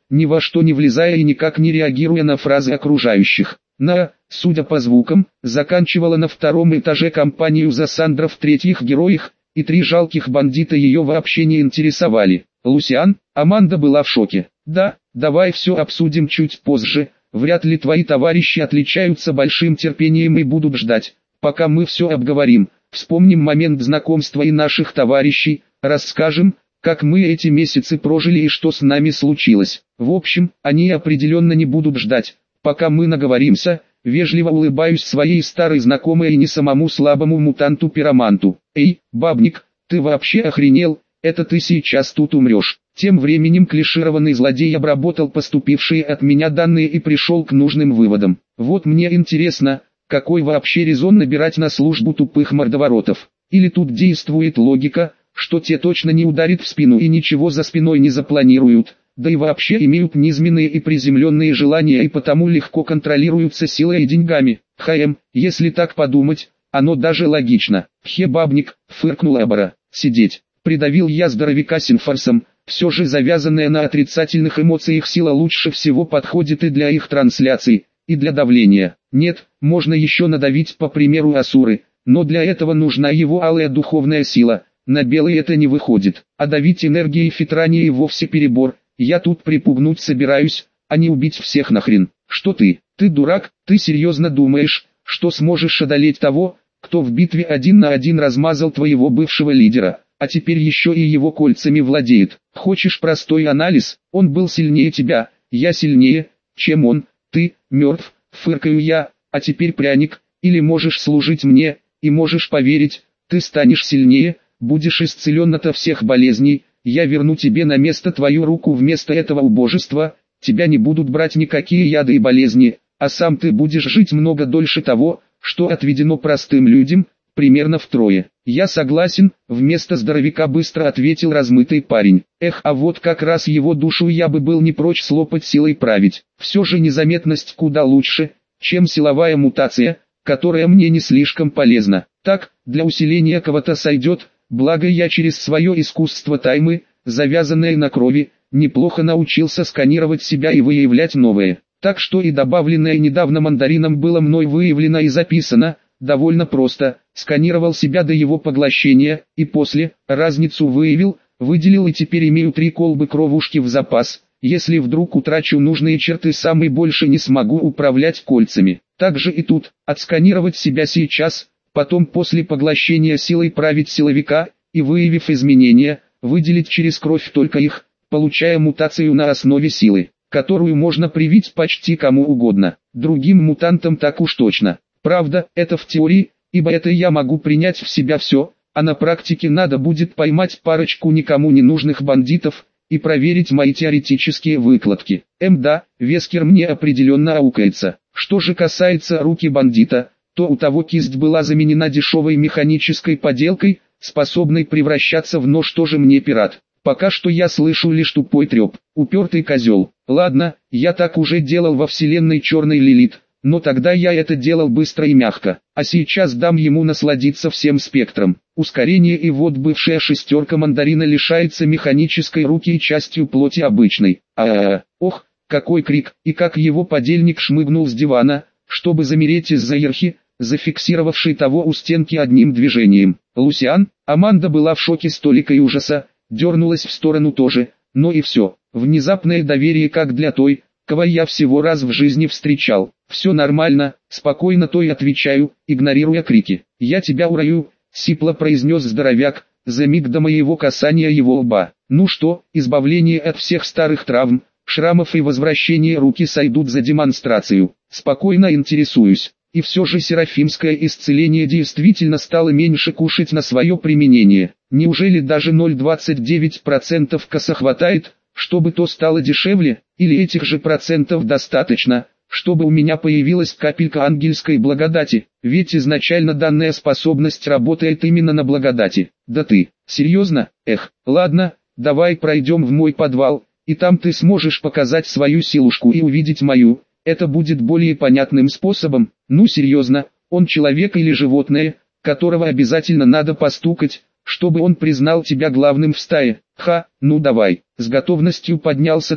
ни во что не влезая и никак не реагируя на фразы окружающих. На, судя по звукам, заканчивала на втором этаже компанию за Сандра в третьих героях, и три жалких бандита ее вообще не интересовали. Лусиан, Аманда была в шоке. Да, давай все обсудим чуть позже, вряд ли твои товарищи отличаются большим терпением и будут ждать, пока мы все обговорим. Вспомним момент знакомства и наших товарищей, расскажем, как мы эти месяцы прожили и что с нами случилось. В общем, они определенно не будут ждать, пока мы наговоримся. Вежливо улыбаюсь своей старой знакомой и не самому слабому мутанту-пироманту. Эй, бабник, ты вообще охренел? Это ты сейчас тут умрешь. Тем временем клишированный злодей обработал поступившие от меня данные и пришел к нужным выводам. Вот мне интересно, какой вообще резон набирать на службу тупых мордоворотов? Или тут действует логика, что те точно не ударят в спину и ничего за спиной не запланируют, да и вообще имеют низменные и приземленные желания и потому легко контролируются силой и деньгами. Хм, если так подумать, оно даже логично. Хе, бабник, фыркнул Эбора. Сидеть. Придавил я здоровяка синфорсом. Все же завязанная на отрицательных эмоциях сила лучше всего подходит и для их трансляций, и для давления. Нет, можно еще надавить по примеру Асуры, но для этого нужна его алая духовная сила. На белый это не выходит. А давить энергией Фитрания и вовсе перебор. Я тут припугнуть собираюсь, а не убить всех нахрен. Что ты? Ты дурак? Ты серьезно думаешь, что сможешь одолеть того, кто в битве один на один размазал твоего бывшего лидера, а теперь еще и его кольцами владеет? Хочешь простой анализ? Он был сильнее тебя, я сильнее, чем он. Ты мертв, фыркаю я, а теперь пряник, или можешь служить мне, и можешь поверить, ты станешь сильнее, будешь исцелен от всех болезней. Я верну тебе на место твою руку вместо этого убожества, тебя не будут брать никакие яды и болезни, а сам ты будешь жить много дольше того, что отведено простым людям, примерно втрое. Я согласен, вместо здоровяка быстро ответил размытый парень. Эх, а вот как раз его душу я бы был не прочь слопать силой править. Все же незаметность куда лучше, чем силовая мутация, которая мне не слишком полезна. Так, для усиления кого-то сойдет. Благо я через свое искусство таймы, завязанное на крови, неплохо научился сканировать себя и выявлять новое. Так что и добавленное недавно мандарином было мной выявлено и записано, довольно просто. Сканировал себя до его поглощения, и после, разницу выявил, выделил и теперь имею три колбы кровушки в запас. Если вдруг утрачу нужные черты сам и больше не смогу управлять кольцами. Также и тут, отсканировать себя сейчас, потом после поглощения силой править силовика, и выявив изменения, выделить через кровь только их, получая мутацию на основе силы, которую можно привить почти кому угодно. Другим мутантам так уж точно. Правда, это в теории, ибо это я могу принять в себя все, а на практике надо будет поймать парочку никому не нужных бандитов, и проверить мои теоретические выкладки. Эм да, Вескер мне определенно аукается. Что же касается руки бандита, то у того кисть была заменена дешевой механической поделкой, способной превращаться в нож. Тоже мне пират. Пока что я слышу лишь тупой треп. Упертый козел. Ладно, я так уже делал во вселенной Черной Лилит, но тогда я это делал быстро и мягко. А сейчас дам ему насладиться всем спектром. Ускорение, и вот бывшая шестерка мандарина лишается механической руки и частью плоти обычной. А-а-а, ох, какой крик, и как его подельник шмыгнул с дивана, чтобы замереть из-за ерхи, зафиксировавший того у стенки одним движением. Лусиан, Аманда была в шоке с толикой ужаса, дернулась в сторону тоже, но и все. Внезапное доверие, как для той, кого я всего раз в жизни встречал. Все нормально, спокойно то и отвечаю, игнорируя крики. Я тебя урою, сипло произнес здоровяк, за миг до моего касания его лба. Ну что, избавление от всех старых травм, шрамов и возвращение руки сойдут за демонстрацию. Спокойно интересуюсь. И все же серафимское исцеление действительно стало меньше кушать на свое применение. Неужели даже ноль целых двадцать девять сотых процента коса хватает, чтобы то стало дешевле, или этих же процентов достаточно, чтобы у меня появилась капелька ангельской благодати? Ведь изначально данная способность работает именно на благодати. Да ты, серьезно? Эх, ладно, давай пройдем в мой подвал, и там ты сможешь показать свою силушку и увидеть мою. Это будет более понятным способом. Ну серьезно, он человек или животное, которого обязательно надо постукать, чтобы он признал тебя главным в стае? Ха, ну давай. С готовностью поднялся тот,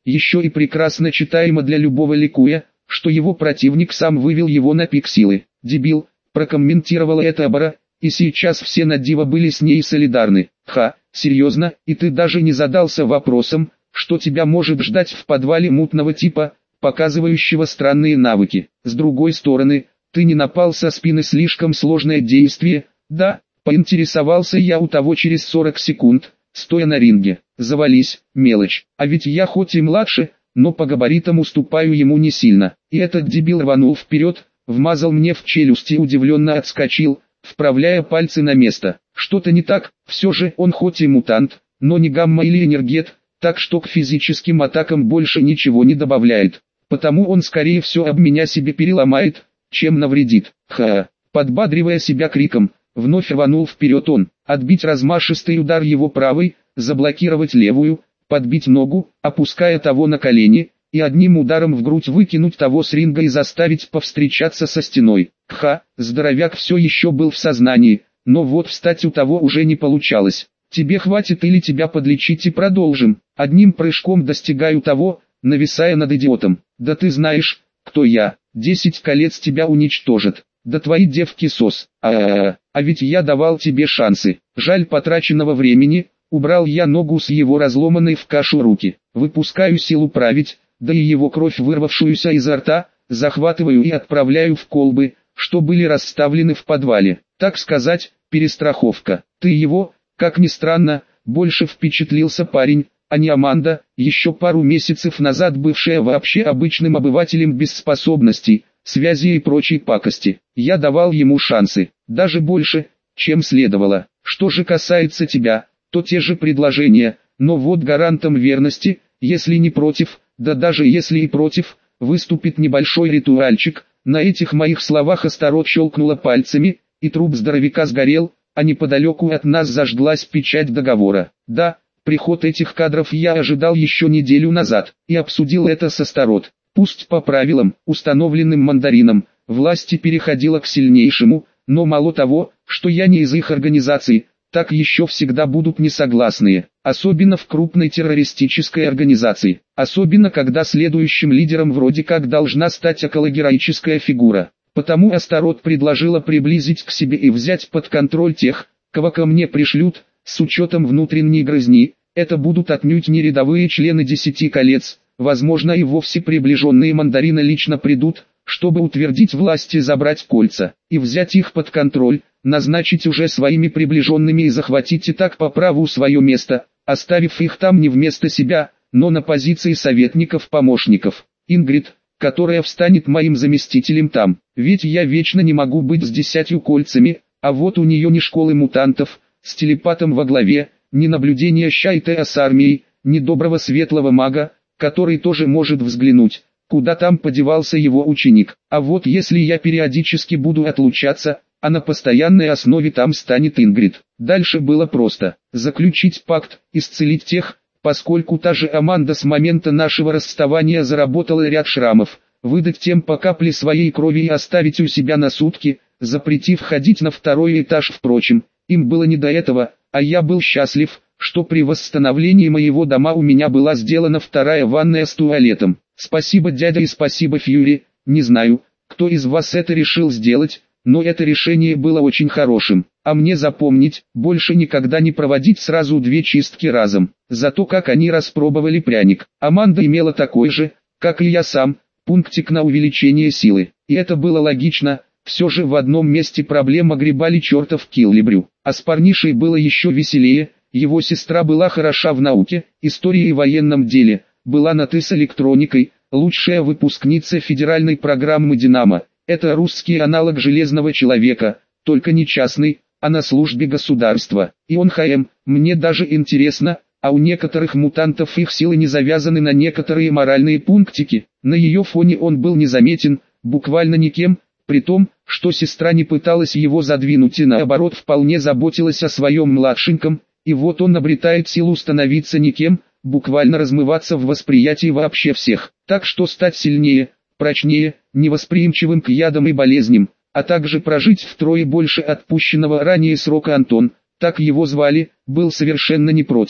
еще и прекрасно читаемо для любого ликуя, что его противник сам вывел его на пик силы. «Дебил», прокомментировала это Абара, и сейчас все на диво были с ней солидарны. «Ха, серьезно, и ты даже не задался вопросом, что тебя может ждать в подвале мутного типа, показывающего странные навыки. С другой стороны, ты не напал со спины, слишком сложное действие, да?» Поинтересовался я у того через сорок секунд, стоя на ринге. «Завались, мелочь, а ведь я хоть и младше, но по габаритам уступаю ему не сильно». И этот дебил рванул вперед, вмазал мне в челюсть и удивленно отскочил, вправляя пальцы на место. Что-то не так, все же он хоть и мутант, но не гамма или энергет, так что к физическим атакам больше ничего не добавляет. Потому он скорее все об меня себе переломает, чем навредит. Ха! Подбадривая себя криком, вновь рванул вперед он, отбить размашистый удар его правой, заблокировать левую, подбить ногу, опуская того на колени, и одним ударом в грудь выкинуть того с ринга и заставить повстречаться со стеной. Ха, здоровяк все еще был в сознании, но вот встать у того уже не получалось. «Тебе хватит или тебя подлечить и продолжим?» Одним прыжком достигаю того, нависая над идиотом. «Да ты знаешь, кто я, десять колец тебя уничтожат. Да твои девки сос, а, -а, -а, а ведь я давал тебе шансы. Жаль потраченного времени», убрал я ногу с его разломанной в кашу руки. Выпускаю силу править, да и его кровь, вырвавшуюся изо рта, захватываю и отправляю в колбы, что были расставлены в подвале. Так сказать, перестраховка. «Ты его, как ни странно, больше впечатлился парень, а не Аманда, еще пару месяцев назад бывшая вообще обычным обывателем без способностей, связи и прочей пакости. Я давал ему шансы, даже больше, чем следовало. Что же касается тебя, то те же предложения, но вот гарантом верности, если не против, да даже если и против, выступит небольшой ритуальчик». На этих моих словах Астарот щелкнула пальцами, и труп здоровяка сгорел, а неподалеку от нас зажглась печать договора. Да, приход этих кадров я ожидал еще неделю назад, и обсудил это с Астарот. Пусть по правилам, установленным Мандарином, власти переходила к сильнейшему, но мало того, что я не из их организации, так еще всегда будут несогласные, особенно в крупной террористической организации, особенно когда следующим лидером вроде как должна стать окологероическая фигура. Потому Астарот предложила приблизить к себе и взять под контроль тех, кого ко мне пришлют, с учетом внутренней грызни. Это будут отнюдь не рядовые члены Десяти колец, возможно и вовсе приближенные Мандарина лично придут, чтобы утвердить власть и забрать кольца, и взять их под контроль, назначить уже своими приближенными и захватить и так по праву свое место, оставив их там не вместо себя, но на позиции советников-помощников. Ингрид, которая встанет моим заместителем там, ведь я вечно не могу быть с десятью кольцами, а вот у нее ни школы мутантов, с телепатом во главе, ни наблюдения Щайтеа с армией, ни доброго светлого мага, который тоже может взглянуть, куда там подевался его ученик. А вот если я периодически буду отлучаться, а на постоянной основе там станет Ингрид. Дальше было просто: заключить пакт, исцелить тех, поскольку та же Аманда с момента нашего расставания заработала ряд шрамов, выдать тем по капле своей крови и оставить у себя на сутки, запретив ходить на второй этаж. Впрочем, им было не до этого, а я был счастлив, что при восстановлении моего дома у меня была сделана вторая ванная с туалетом. Спасибо, дядя, и спасибо, Фьюри. Не знаю, кто из вас это решил сделать, но это решение было очень хорошим. А мне запомнить, больше никогда не проводить сразу две чистки разом. Зато как они распробовали пряник. Аманда имела такой же, как и я сам, пунктик на увеличение силы. И это было логично, все же в одном месте проблем огребали чертов Киллибрю. А с парнишей было еще веселее, его сестра была хороша в науке, истории и военном деле, была на «ты» с электроникой, лучшая выпускница федеральной программы «Динамо». Это русский аналог «Железного человека», только не частный, а на службе государства. И он ХМ, мне даже интересно, а у некоторых мутантов их силы не завязаны на некоторые моральные пунктики. На ее фоне он был незаметен, буквально никем, при том, что сестра не пыталась его задвинуть и наоборот вполне заботилась о своем младшеньком, и вот он обретает силу становиться никем, буквально размываться в восприятии вообще всех. Так что стать сильнее, прочнее, невосприимчивым к ядам и болезням, а также прожить втрое больше отпущенного ранее срока. Антон, так его звали, был совершенно не против.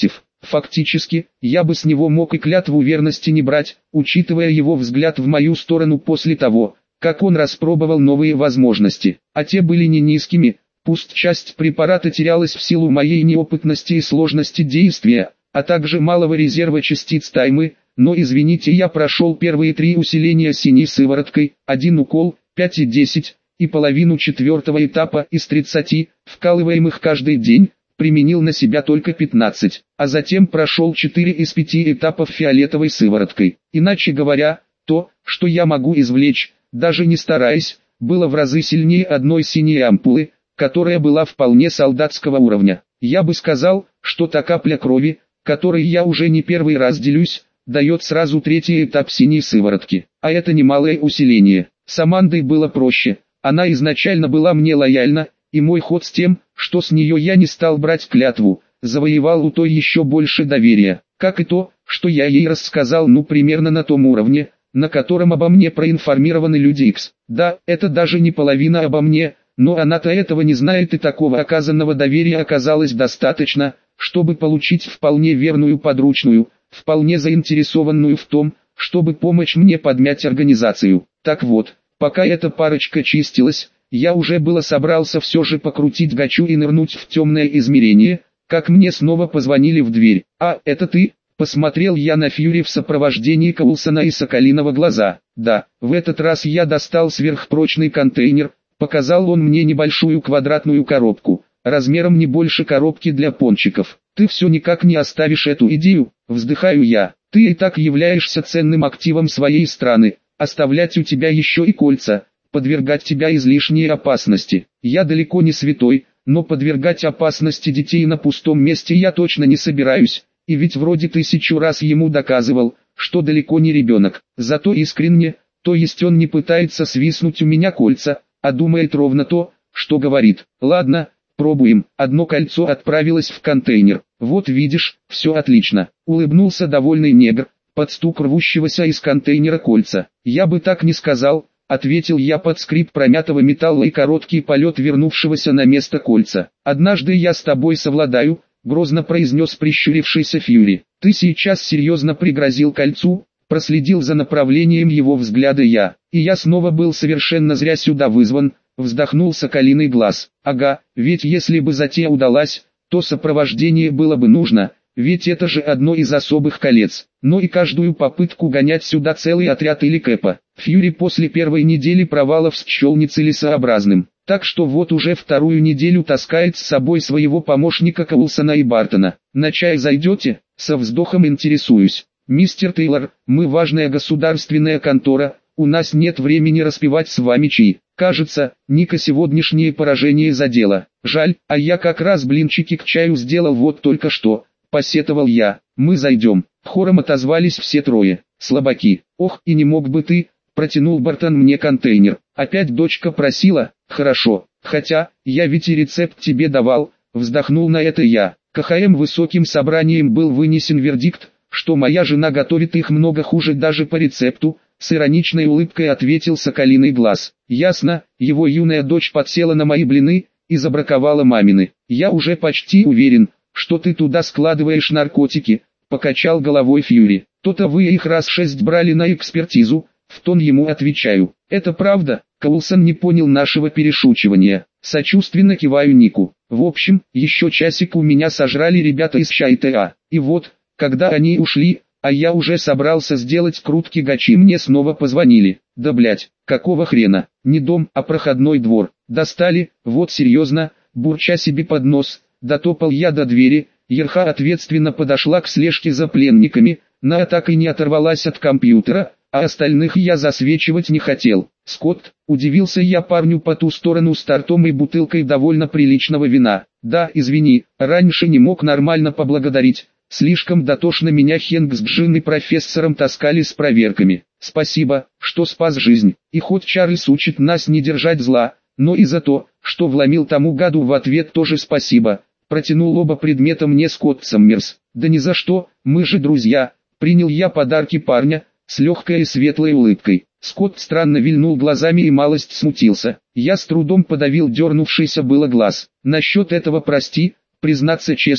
Фактически, я бы с него мог и клятву верности не брать, учитывая его взгляд в мою сторону после того, как он распробовал новые возможности, а те были не низкими. Пусть часть препарата терялась в силу моей неопытности и сложности действия, а также малого резерва частиц таймы, но извините, я прошел первые три усиления синей сывороткой, один укол, пять и десять, и половину четвертого этапа из тридцати, вкалываемых каждый день, применил на себя только пятнадцать, а затем прошел четыре из пяти этапов фиолетовой сывороткой. Иначе говоря, то, что я могу извлечь, даже не стараясь, было в разы сильнее одной синей ампулы, которая была вполне солдатского уровня. Я бы сказал, что та капля крови, которой я уже не первый раз делюсь, дает сразу третий этап синей сыворотки. А это немалое усиление. С Амандой было проще, она изначально была мне лояльна, и мой ход с тем, что с нее я не стал брать клятву, завоевал у той еще больше доверия, как и то, что я ей рассказал ну примерно на том уровне, на котором обо мне проинформированы люди X. Да, это даже не половина обо мне, но она-то этого не знает, и такого оказанного доверия оказалось достаточно, чтобы получить вполне верную подручную, вполне заинтересованную в том, чтобы помочь мне подмять организацию. Так вот, пока эта парочка чистилась, я уже было собрался все же покрутить гачу и нырнуть в темное измерение, как мне снова позвонили в дверь. «А, это ты?» Посмотрел я на Фьюри в сопровождении Коулсона и Соколиного глаза. Да, в этот раз я достал сверхпрочный контейнер, показал он мне небольшую квадратную коробку, размером не больше коробки для пончиков. «Ты все никак не оставишь эту идею», вздыхаю я. «Ты и так являешься ценным активом своей страны, оставлять у тебя еще и кольца, подвергать тебя излишней опасности. Я далеко не святой, но подвергать опасности детей на пустом месте я точно не собираюсь. И ведь вроде тысячу раз ему доказывал, что далеко не ребенок. Зато искренне, то есть он не пытается свистнуть у меня кольца, а думает ровно то, что говорит. Ладно, пробуем». Одно кольцо отправилось в контейнер. «Вот видишь, все отлично», улыбнулся довольный негр, под стук рвущегося из контейнера кольца. «Я бы так не сказал», ответил я под скрип промятого металла и короткий полет вернувшегося на место кольца. «Однажды я с тобой совладаю», грозно произнес прищурившийся Фьюри. «Ты сейчас серьезно пригрозил кольцу?» Проследил за направлением его взгляда я. «И я снова был совершенно зря сюда вызван», вздохнул Соколиный глаз. «Ага, ведь если бы затея удалась, то сопровождение было бы нужно, ведь это же одно из особых колец. Но и каждую попытку гонять сюда целый отряд или кэпа Фьюри после первой недели провалов счел нецелесообразным. Так что вот уже вторую неделю таскает с собой своего помощника Коулсона и Бартона. На чай зайдете?» Со вздохом интересуюсь. «Мистер Тейлор, мы важная государственная контора, у нас нет времени распивать с вами чай. Кажется, Ника сегодняшнее поражение задело. Жаль, а я как раз блинчики к чаю сделал вот только что», посетовал я. «Мы зайдем». Хором отозвались все трое. «Слабаки». «Ох, и не мог бы ты», протянул Бартон мне контейнер. «Опять дочка просила?» «Хорошо, хотя, я ведь и рецепт тебе давал», вздохнул на это я. КХМ высоким собранием был вынесен вердикт, что моя жена готовит их много хуже даже по рецепту, с ироничной улыбкой ответил Соколиный глаз. «Ясно, его юная дочь подсела на мои блины и забраковала мамины. Я уже почти уверен, что ты туда складываешь наркотики», покачал головой Фьюри. «То-то вы их раз шесть брали на экспертизу», в тон ему отвечаю. «Это правда?» Коулсон не понял нашего перешучивания. Сочувственно киваю Нику. «В общем, еще часик у меня сожрали ребята из ЧАИТА. И вот, когда они ушли, а я уже собрался сделать крутки гачи, мне снова позвонили. Да блять, какого хрена? Не дом, а проходной двор. Достали, вот серьезно», бурча себе под нос, дотопал я до двери. Ерха ответственно подошла к слежке за пленниками, но так и не оторвалась от компьютера, а остальных я засвечивать не хотел. «Скотт», удивился я парню по ту сторону с тортом и бутылкой довольно приличного вина. «Да, извини, раньше не мог нормально поблагодарить. Слишком дотошно меня Хэнк с Джин и профессором таскали с проверками. Спасибо, что спас жизнь. И хоть Чарльз учит нас не держать зла, но и за то, что вломил тому гаду в ответ тоже спасибо». Протянул оба предмета мне Скотт Саммерс. «Да ни за что, мы же друзья». Принял я подарки парня с легкой и светлой улыбкой. Скотт странно вильнул глазами и малость смутился. Я с трудом подавил дернувшийся было глаз. «Насчет этого прости, признаться честно,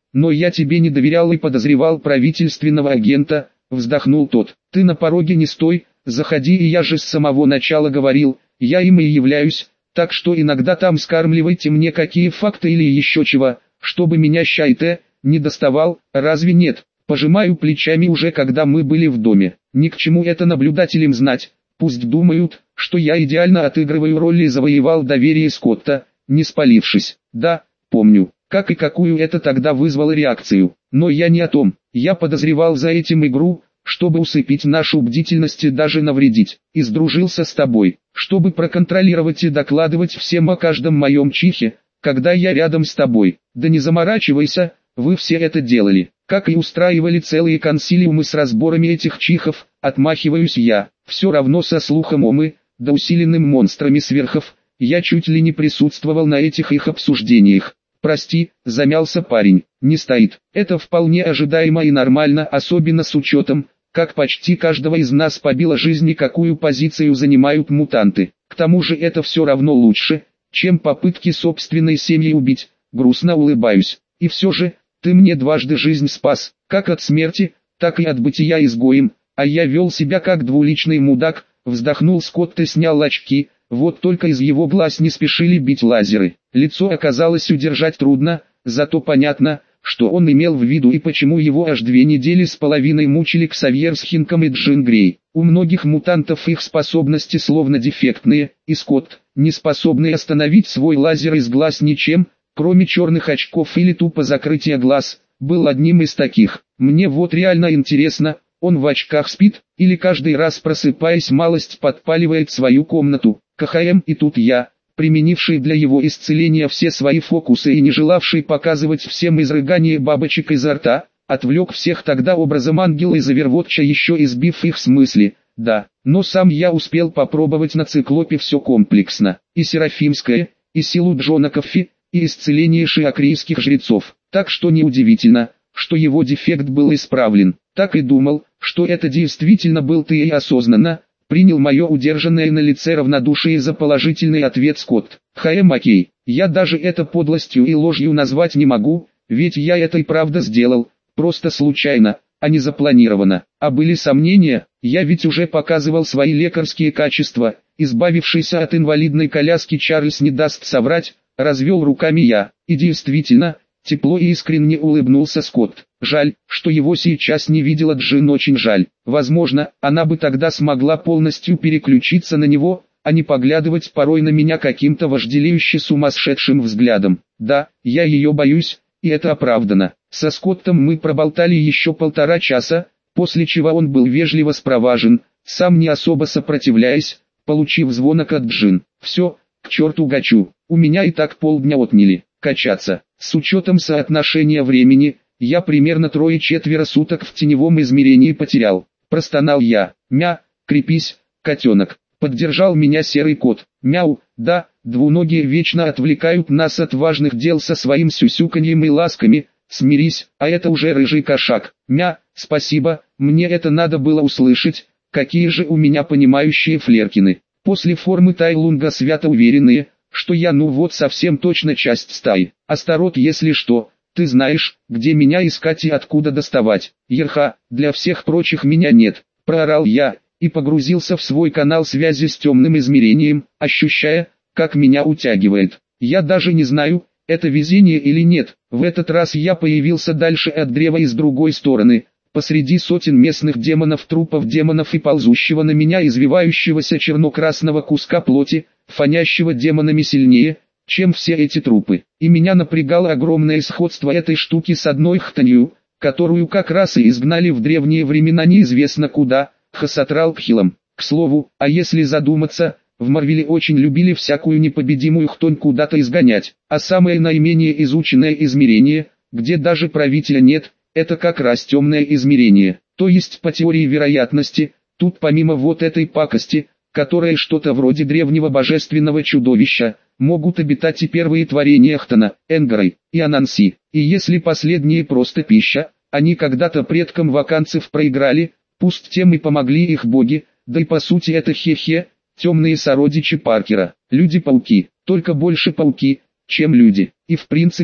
но я тебе не доверял и подозревал правительственного агента, вздохнул тот. Ты на пороге не стой, заходи, и я же с самого начала говорил, я им и являюсь, так что иногда там скармливайте мне какие факты или еще чего, чтобы меня щайте не доставал, разве нет? Пожимаю плечами уже когда мы были в доме. Ни к чему это наблюдателям знать, пусть думают, что я идеально отыгрываю роль и завоевал доверие Скотта, не спалившись. Да, помню, как и какую это тогда вызвало реакцию, но я не о том. Я подозревал за этим игру, чтобы усыпить нашу бдительность и даже навредить, и сдружился с тобой, чтобы проконтролировать и докладывать всем о каждом моем чихе, когда я рядом с тобой. Да не заморачивайся, вы все это делали, как и устраивали целые консилиумы с разборами этих чихов, отмахиваюсь я. Все равно со слухом омы, да усиленным монстрами сверхов, я чуть ли не присутствовал на этих их обсуждениях. Прости, замялся парень, не стоит. Это вполне ожидаемо и нормально, особенно с учетом, как почти каждого из нас побила жизнь и какую позицию занимают мутанты. К тому же это все равно лучше, чем попытки собственной семьи убить. Грустно улыбаюсь. И все же, ты мне дважды жизнь спас, как от смерти, так и от бытия изгоем, а я вел себя как двуличный мудак. Вздохнул Скотт и снял очки, вот только из его глаз не спешили бить лазеры. Лицо оказалось удержать трудно, зато понятно, что он имел в виду и почему его аж две недели с половиной мучили Ксавьер с Хинком и Джин Грей. У многих мутантов их способности словно дефектные, и Скотт, не способный остановить свой лазер из глаз ничем, кроме черных очков или тупо закрытия глаз, был одним из таких. Мне вот реально интересно, он в очках спит, или каждый раз просыпаясь малость подпаливает свою комнату. КХМ, и тут я, применивший для его исцеления все свои фокусы и не желавший показывать всем изрыгание бабочек изо рта, отвлек всех тогда образом ангела из Овервотча, еще избив их с мысли. Да, но сам я успел попробовать на циклопе все комплексно, и Серафимское, и силу Джона Коффи, и исцеление шиакрийских жрецов, так что неудивительно, что его дефект был исправлен. Так и думал, что это действительно был ты, и осознанно принял мое удержанное на лице равнодушие за положительный ответ Скотт. ХМ окей, я даже это подлостью и ложью назвать не могу, ведь я это и правда сделал, просто случайно, а не запланировано. А были сомнения, я ведь уже показывал свои лекарские качества, избавившийся от инвалидной коляски Чарльз не даст соврать, развел руками я, и действительно, тепло и искренне улыбнулся Скотт. Жаль, что его сейчас не видела Джин, очень жаль. Возможно, она бы тогда смогла полностью переключиться на него, а не поглядывать порой на меня каким-то вожделеюще сумасшедшим взглядом. Да, я ее боюсь, и это оправдано. Со Скоттом мы проболтали еще полтора часа, после чего он был вежливо спроважен, сам не особо сопротивляясь, получив звонок от Джин. Все, к черту гачу, у меня и так полдня отняли. Качаться. С учетом соотношения времени, я примерно трое-четверо суток в теневом измерении потерял. Простонал я. Мя, крепись, котенок. Поддержал меня серый кот. Мяу, да, двуногие вечно отвлекают нас от важных дел со своим сюсюканьем и ласками. Смирись, а это уже рыжий кошак. Мя, спасибо, мне это надо было услышать. Какие же у меня понимающие флеркины. После формы Тайлунга свято уверенные, что я ну вот совсем точно часть стаи. Астарот, если что, ты знаешь, где меня искать и откуда доставать. Ерха, для всех прочих меня нет, проорал я, и погрузился в свой канал связи с темным измерением, ощущая, как меня утягивает. Я даже не знаю, это везение или нет. В этот раз я появился дальше от древа и с другой стороны, посреди сотен местных демонов, трупов демонов и ползущего на меня извивающегося черно-красного куска плоти, фонящего демонами сильнее, чем все эти трупы. И меня напрягало огромное сходство этой штуки с одной хтонью, которую как раз и изгнали в древние времена неизвестно куда, Хасатрал-Кхилом. К слову, а если задуматься, в Марвеле очень любили всякую непобедимую хтонь куда-то изгонять, а самое наименее изученное измерение, где даже правителя нет, это как раз темное измерение. То есть по теории вероятности, тут помимо вот этой пакости, которая что-то вроде древнего божественного чудовища, могут обитать и первые творения Хтона, Энгрой и Ананси. И если последние просто пища, они когда-то предкам ваканцев проиграли, пусть тем и помогли их боги, да и по сути это хе-хе, темные сородичи Паркера, люди-пауки, только больше пауки, чем люди. И в принципе,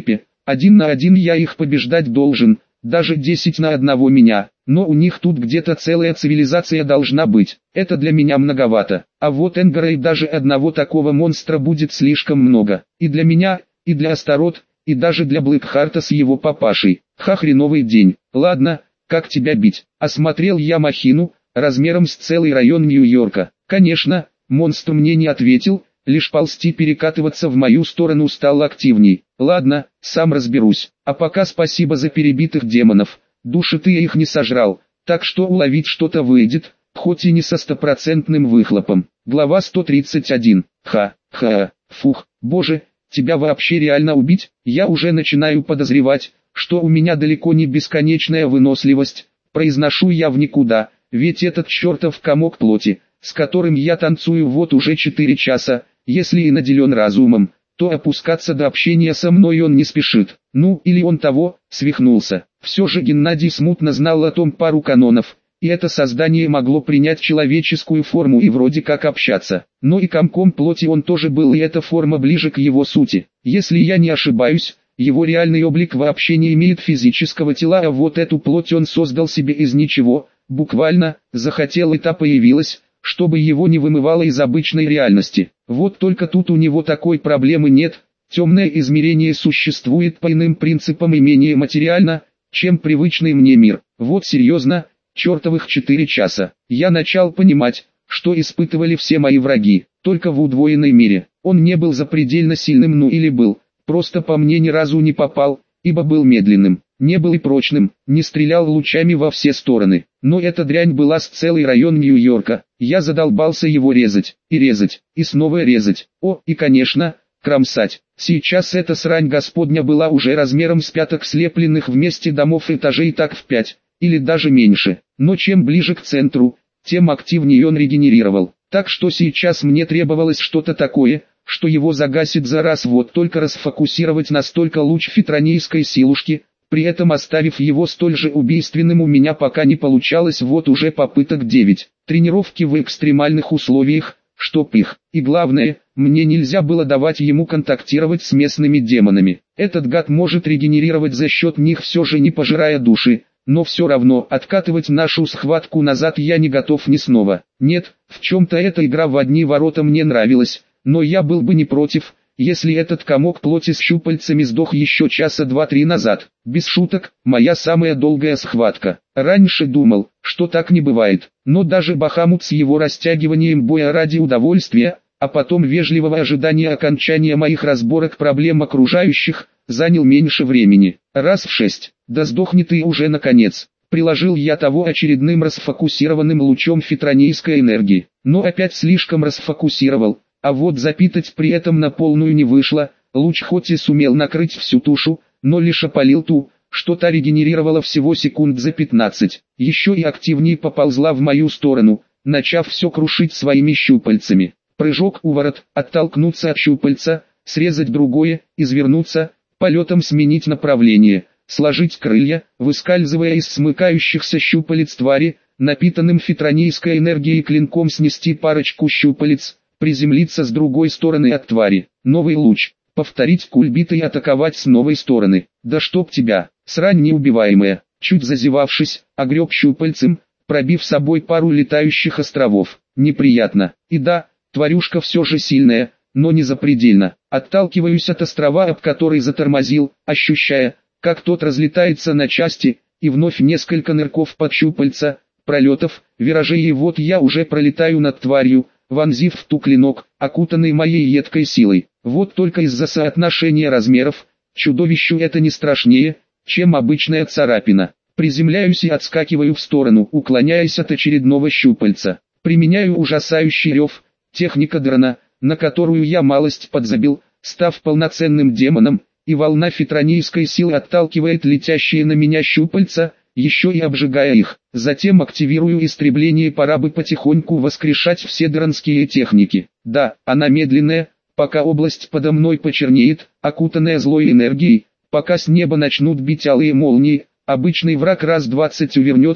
Один на один я их побеждать должен, даже десять на одного меня, но у них тут где-то целая цивилизация должна быть, это для меня многовато, а вот Энгара и даже одного такого монстра будет слишком много, и для меня, и для Астарот, и даже для Блэкхарта с его папашей. Ха, хреновый день. Ладно, как тебя бить? Осмотрел я махину, размером с целый район Нью-Йорка. Конечно, монстр мне не ответил, лишь ползти перекатываться в мою сторону стал активней. Ладно, сам разберусь. А пока спасибо за перебитых демонов. Души ты их не сожрал, так что уловить что-то выйдет, хоть и не со стопроцентным выхлопом. Глава сто тридцать один. Ха-ха, фух, боже, тебя вообще реально убить? Я уже начинаю подозревать, что у меня далеко не бесконечная выносливость. Произношу я в никуда, ведь этот чертов комок плоти, с которым я танцую вот уже четыре часа, если и наделен разумом, то опускаться до общения со мной он не спешит. Ну, или он того, свихнулся. Все же Геннадий смутно знал о том пару канонов, и это создание могло принять человеческую форму и вроде как общаться. Но и комком плоти он тоже был, и эта форма ближе к его сути. Если я не ошибаюсь, его реальный облик вообще не имеет физического тела, а вот эту плоть он создал себе из ничего, буквально, захотел и та появилась, чтобы его не вымывало из обычной реальности. Вот только тут у него такой проблемы нет, темное измерение существует по иным принципам и менее материально, чем привычный мне мир. Вот серьезно, чертовых четыре часа. Я начал понимать, что испытывали все мои враги, только в удвоенной мере. Он не был запредельно сильным, ну или был, просто по мне ни разу не попал, ибо был медленным, не был и прочным, не стрелял лучами во все стороны. Но эта дрянь была с целый район Нью-Йорка. Я задолбался его резать, и резать, и снова резать. О, и конечно, кромсать. Сейчас эта срань господня была уже размером с пяток слепленных вместе домов этажей так в пять, или даже меньше. Но чем ближе к центру, тем активнее он регенерировал. Так что сейчас мне требовалось что-то такое, что его загасит за раз, вот только расфокусировать настолько луч фитронейской силушки, при этом оставив его столь же убийственным, у меня пока не получалось, вот уже попыток девять. Тренировки в экстремальных условиях, чтоб их. И главное, мне нельзя было давать ему контактировать с местными демонами. Этот гад может регенерировать за счет них, все же не пожирая души. Но все равно, откатывать нашу схватку назад я не готов ни снова. Нет, в чем-то эта игра в одни ворота мне нравилась, но я был бы не против, если этот комок плоти с щупальцами сдох еще часа два-три назад. Без шуток, моя самая долгая схватка. Раньше думал, что так не бывает, но даже Бахамут с его растягиванием боя ради удовольствия, а потом вежливого ожидания окончания моих разборок проблем окружающих, занял меньше времени. Раз в шесть. Да сдохни ты уже наконец. Приложил я того очередным расфокусированным лучом фитронейской энергии, но опять слишком расфокусировал, а вот запитать при этом на полную не вышло. Луч хоть и сумел накрыть всю тушу, но лишь опалил ту, что та регенерировала всего секунд за пятнадцать. Еще и активнее поползла в мою сторону, начав все крушить своими щупальцами. Прыжок у ворот, оттолкнуться от щупальца, срезать другое, извернуться, полетом сменить направление, сложить крылья, выскальзывая из смыкающихся щупалец твари, напитанным фитронейской энергией клинком снести парочку щупалец, приземлиться с другой стороны от твари, новый луч, повторить кульбит и атаковать с новой стороны. Да чтоб тебя, срань неубиваемая, чуть зазевавшись, огреб щупальцем, пробив собой пару летающих островов. Неприятно. И да, тварюшка все же сильная, но не запредельно. Отталкиваюсь от острова, об который затормозил, ощущая, как тот разлетается на части, и вновь несколько нырков под щупальца, пролетов, виражей, и вот я уже пролетаю над тварью, вонзив в ту клинок, окутанный моей едкой силой. Вот только из-за соотношения размеров, чудовищу это не страшнее, чем обычная царапина. Приземляюсь и отскакиваю в сторону, уклоняясь от очередного щупальца. Применяю ужасающий рев, техника дрона, на которую я малость подзабил, став полноценным демоном, и волна фитронейской силы отталкивает летящие на меня щупальца, еще и обжигая их. Затем активирую истребление, пора бы потихоньку воскрешать все дронские техники. Да, она медленная, пока область подо мной почернеет, окутанная злой энергией, пока с неба начнут бить алые молнии, обычный враг раз двадцать увернется,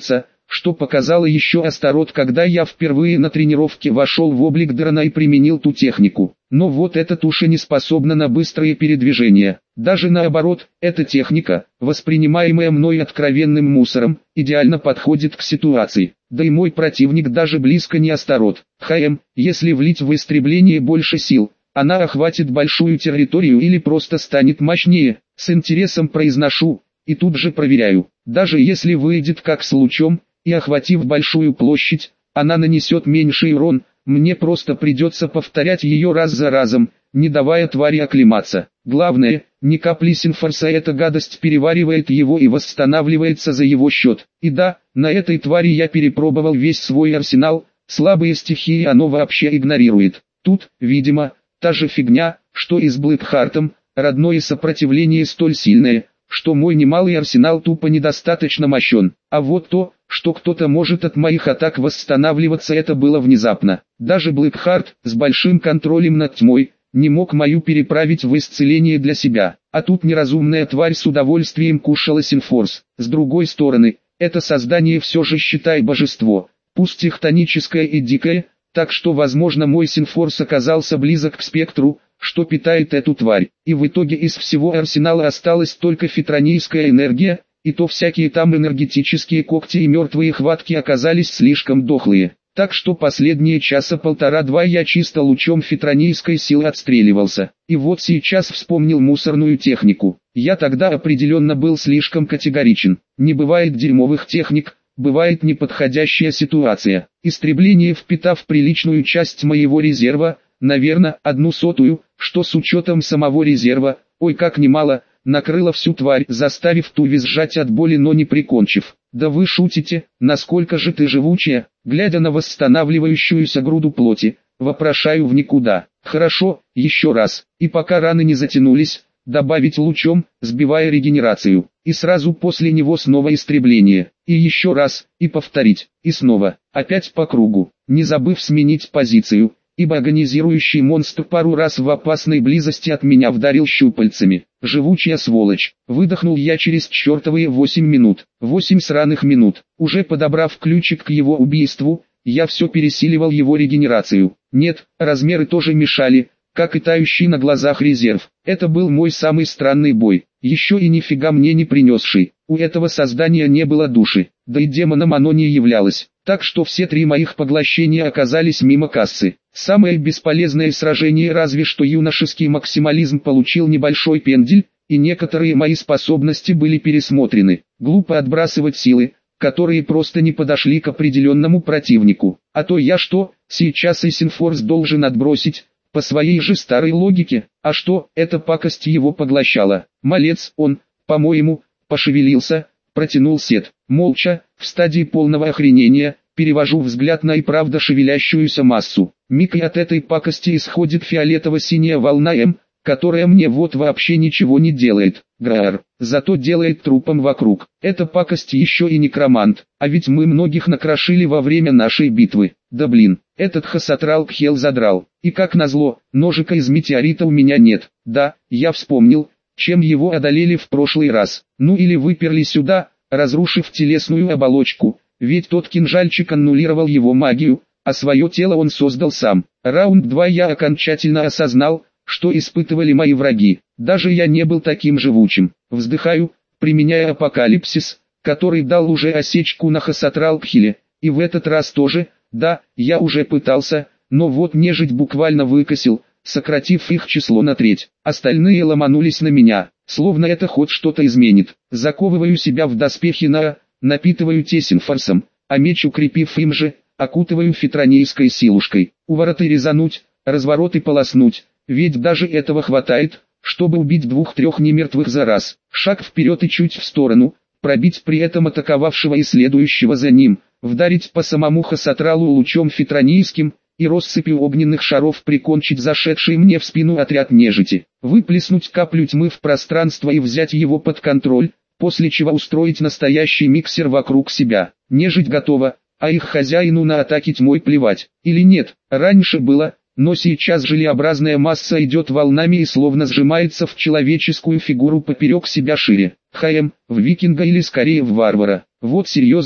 что показало еще Астарот, когда я впервые на тренировке вошел в облик дрона и применил ту технику. Но вот эта туша не способна на быстрые передвижения. Даже наоборот, эта техника, воспринимаемая мной откровенным мусором, идеально подходит к ситуации. Да и мой противник даже близко не Астарот. ХМ, если влить в истребление больше сил, она охватит большую территорию или просто станет мощнее. С интересом произношу, и тут же проверяю. Даже если выйдет как с лучом, и охватив большую площадь, она нанесет меньший урон, мне просто придется повторять ее раз за разом, не давая твари оклематься. Главное, ни капли синфорса, эта гадость переваривает его и восстанавливается за его счет. И да, на этой твари я перепробовал весь свой арсенал, слабые стихии оно вообще игнорирует. Тут, видимо, та же фигня, что и с Блэкхартом, родное сопротивление столь сильное, что мой немалый арсенал тупо недостаточно мощен. А вот то, что кто-то может от моих атак восстанавливаться, это было внезапно. Даже Блэкхарт, с большим контролем над тьмой, не мог мою переправить в исцеление для себя. А тут неразумная тварь с удовольствием кушала синфорс. С другой стороны, это создание все же считай божество, пусть техтоническое и дикое, так что возможно мой синфорс оказался близок к спектру, что питает эту тварь. И в итоге из всего арсенала осталась только фитронийская энергия, и то всякие там энергетические когти и мертвые хватки оказались слишком дохлые. Так что последние часа полтора-два я чисто лучом фитронийской силы отстреливался. И вот сейчас вспомнил мусорную технику. Я тогда определенно был слишком категоричен. Не бывает дерьмовых техник, бывает неподходящая ситуация. Истребление, впитав приличную часть моего резерва, наверное, одну сотую, что с учетом самого резерва, ой как немало, накрыло всю тварь, заставив ту визжать от боли, но не прикончив. Да вы шутите, насколько же ты живучая, глядя на восстанавливающуюся груду плоти, вопрошаю в никуда. Хорошо, еще раз, и пока раны не затянулись, добавить лучом, сбивая регенерацию, и сразу после него снова истребление, и еще раз, и повторить, и снова, опять по кругу, не забыв сменить позицию, ибо агонизирующий монстр пару раз в опасной близости от меня вдарил щупальцами. Живучая сволочь. Выдохнул я через чертовые восемь минут. Восемь сраных минут. Уже подобрав ключик к его убийству, я все пересиливал его регенерацию. Нет, размеры тоже мешали, как и тающий на глазах резерв. Это был мой самый странный бой, еще и нифига мне не принесший. У этого создания не было души, да и демоном оно не являлось. Так что все три моих поглощения оказались мимо кассы. Самое бесполезное сражение, разве что юношеский максимализм получил небольшой пендель, и некоторые мои способности были пересмотрены. Глупо отбрасывать силы, которые просто не подошли к определенному противнику. А то я что, сейчас и синфорс должен отбросить, по своей же старой логике. А что, эта пакость его поглощала? Малец он, по-моему, пошевелился, протянул Сет. Молча, в стадии полного охренения, перевожу взгляд на и правда шевелящуюся массу. Миг, и от этой пакости исходит фиолетово-синяя волна М, которая мне вот вообще ничего не делает. Граар, зато делает трупом вокруг. Эта пакость еще и некромант, а ведь мы многих накрошили во время нашей битвы. Да блин, этот хасатрал Кхел задрал. И как назло, ножика из метеорита у меня нет. Да, я вспомнил, чем его одолели в прошлый раз. Ну или выперли сюда, разрушив телесную оболочку, ведь тот кинжальчик аннулировал его магию, а свое тело он создал сам. Раунд два я окончательно осознал, что испытывали мои враги. Даже я не был таким живучим. Вздыхаю, применяя апокалипсис, который дал уже осечку на Хасатралкхиле, и в этот раз тоже, да, я уже пытался, но вот нежить буквально выкосил, сократив их число на треть. Остальные ломанулись на меня, словно это хоть что-то изменит. Заковываю себя в доспехи на, напитываю те синфорсом, а меч, укрепив им же, окутываю фитронейской силушкой. Увороты резануть, развороты полоснуть, ведь даже этого хватает, чтобы убить двух-трех немертвых за раз. Шаг вперед и чуть в сторону, пробить при этом атаковавшего и следующего за ним, вдарить по самому Хасатралу лучом фитронийским, и россыпью огненных шаров прикончить зашедший мне в спину отряд нежити, выплеснуть каплю тьмы в пространство и взять его под контроль, после чего устроить настоящий миксер вокруг себя. Нежить готова, а их хозяину на атаке тьмой плевать. Или нет, раньше было, но сейчас желеобразная масса идет волнами и словно сжимается в человеческую фигуру поперек себя шире. ХМ, в викинга или скорее в варвара. Вот серьезно,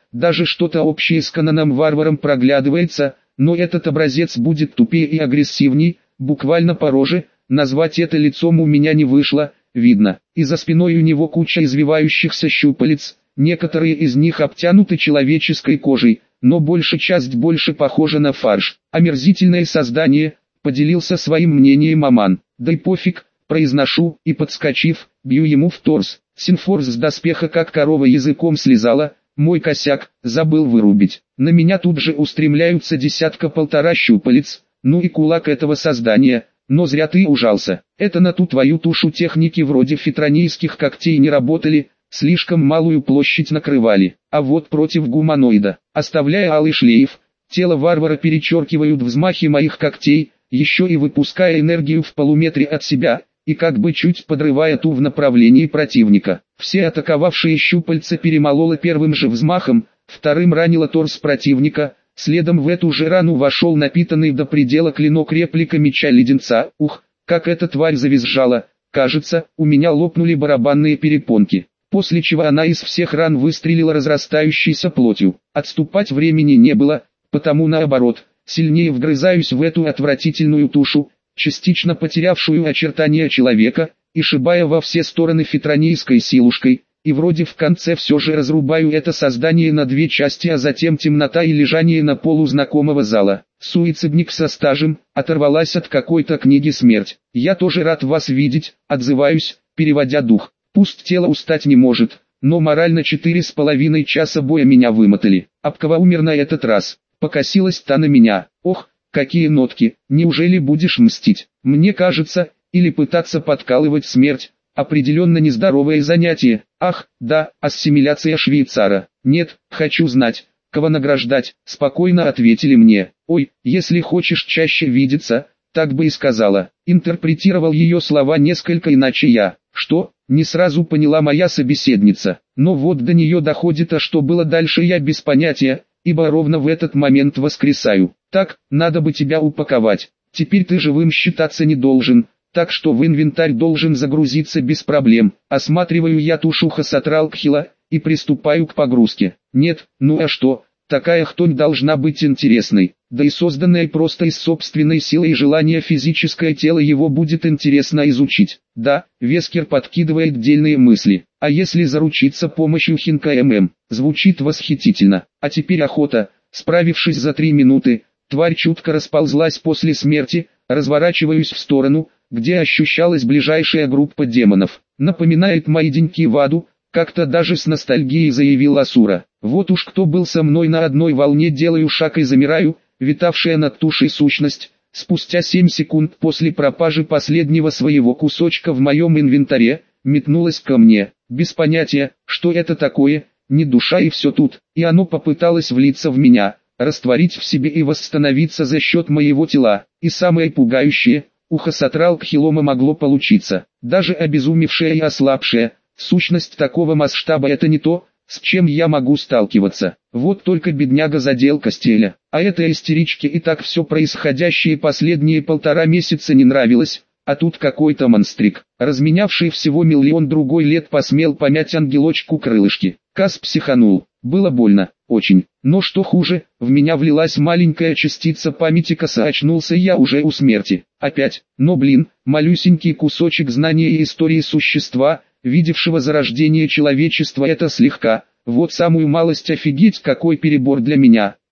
даже что-то общее с Конаном Варваром проглядывается, но этот образец будет тупее и агрессивней, буквально по роже, назвать это лицом у меня не вышло, видно, и за спиной у него куча извивающихся щупалец, некоторые из них обтянуты человеческой кожей, но большая часть больше похожа на фарш. Омерзительное создание, поделился своим мнением Аман. Да и пофиг, произношу, и подскочив, бью ему в торс. Синфорс с доспеха как корова языком слезала, мой косяк, забыл вырубить. На меня тут же устремляются десятка-полтора щупалец, ну и кулак этого создания, но зря ты ужался. Это на ту твою тушу техники вроде фитронийских когтей не работали, слишком малую площадь накрывали. А вот против гуманоида, оставляя алый шлейф, тело варвара перечеркивают взмахи моих когтей, еще и выпуская энергию в полуметре от себя, и как бы чуть подрывая ту в направлении противника. Все атаковавшие щупальца перемололо первым же взмахом, вторым ранило торс противника, следом в эту же рану вошел напитанный до предела клинок реплика меча леденца. Ух, как эта тварь завизжала, кажется, у меня лопнули барабанные перепонки. После чего она из всех ран выстрелила разрастающейся плотью. Отступать времени не было, потому наоборот, сильнее вгрызаюсь в эту отвратительную тушу, частично потерявшую очертания человека, и шибая во все стороны фитронийской силушкой, и вроде в конце все же разрубаю это создание на две части, а затем темнота и лежание на полу знакомого зала. Суицидник со стажем, оторвалась от какой-то книги смерть. Я тоже рад вас видеть, отзываюсь, переводя дух. Пусть тело устать не может, но морально четыре с половиной часа боя меня вымотали. Апкова умер на этот раз, покосилась та на меня. Ох, какие нотки, неужели будешь мстить? Мне кажется, или пытаться подкалывать смерть, определенно нездоровое занятие. Ах, да, ассимиляция швейцара. Нет, хочу знать, кого награждать, спокойно ответили мне. Ой, если хочешь чаще видеться, так бы и сказала. Интерпретировал ее слова несколько иначе я. Что? Не сразу поняла моя собеседница. Но вот до нее доходит, а что было дальше я без понятия, ибо ровно в этот момент воскресаю. Так, надо бы тебя упаковать. Теперь ты живым считаться не должен, так что в инвентарь должен загрузиться без проблем. Осматриваю я тушу Хасатралкхила и приступаю к погрузке. Нет, ну а что, такая хтонь должна быть интересной. Да и созданное просто из собственной силы и желания физическое тело его будет интересно изучить. Да, Вескер подкидывает дельные мысли. А если заручиться помощью Хинка ММ? Звучит восхитительно. А теперь охота. Справившись за три минуты, тварь чутко расползлась после смерти, разворачиваюсь в сторону, где ощущалась ближайшая группа демонов. Напоминает мои деньки в аду, как-то даже с ностальгией заявил Асура. Вот уж кто был со мной на одной волне, делаю шаг и замираю, витавшая над тушей сущность, спустя семь секунд после пропажи последнего своего кусочка в моем инвентаре, метнулась ко мне, без понятия, что это такое, не душа и все тут, и оно попыталось влиться в меня, растворить в себе и восстановиться за счет моего тела, и самое пугающее, у Хасатралкхилома могло получиться, даже обезумевшая и ослабшая, сущность такого масштаба это не то, с чем я могу сталкиваться. Вот только бедняга задел Костеля. А этой истеричке и так все происходящее последние полтора месяца не нравилось, а тут какой-то монстрик, разменявший всего миллион другой лет, посмел помять ангелочку крылышки. Кас психанул. Было больно, очень. Но что хуже, в меня влилась маленькая частица памяти Каса, очнулся я уже у смерти. Опять, но блин, малюсенький кусочек знания и истории существа, видевшего зарождение человечества, это слегка, вот самую малость, офигеть какой перебор для меня.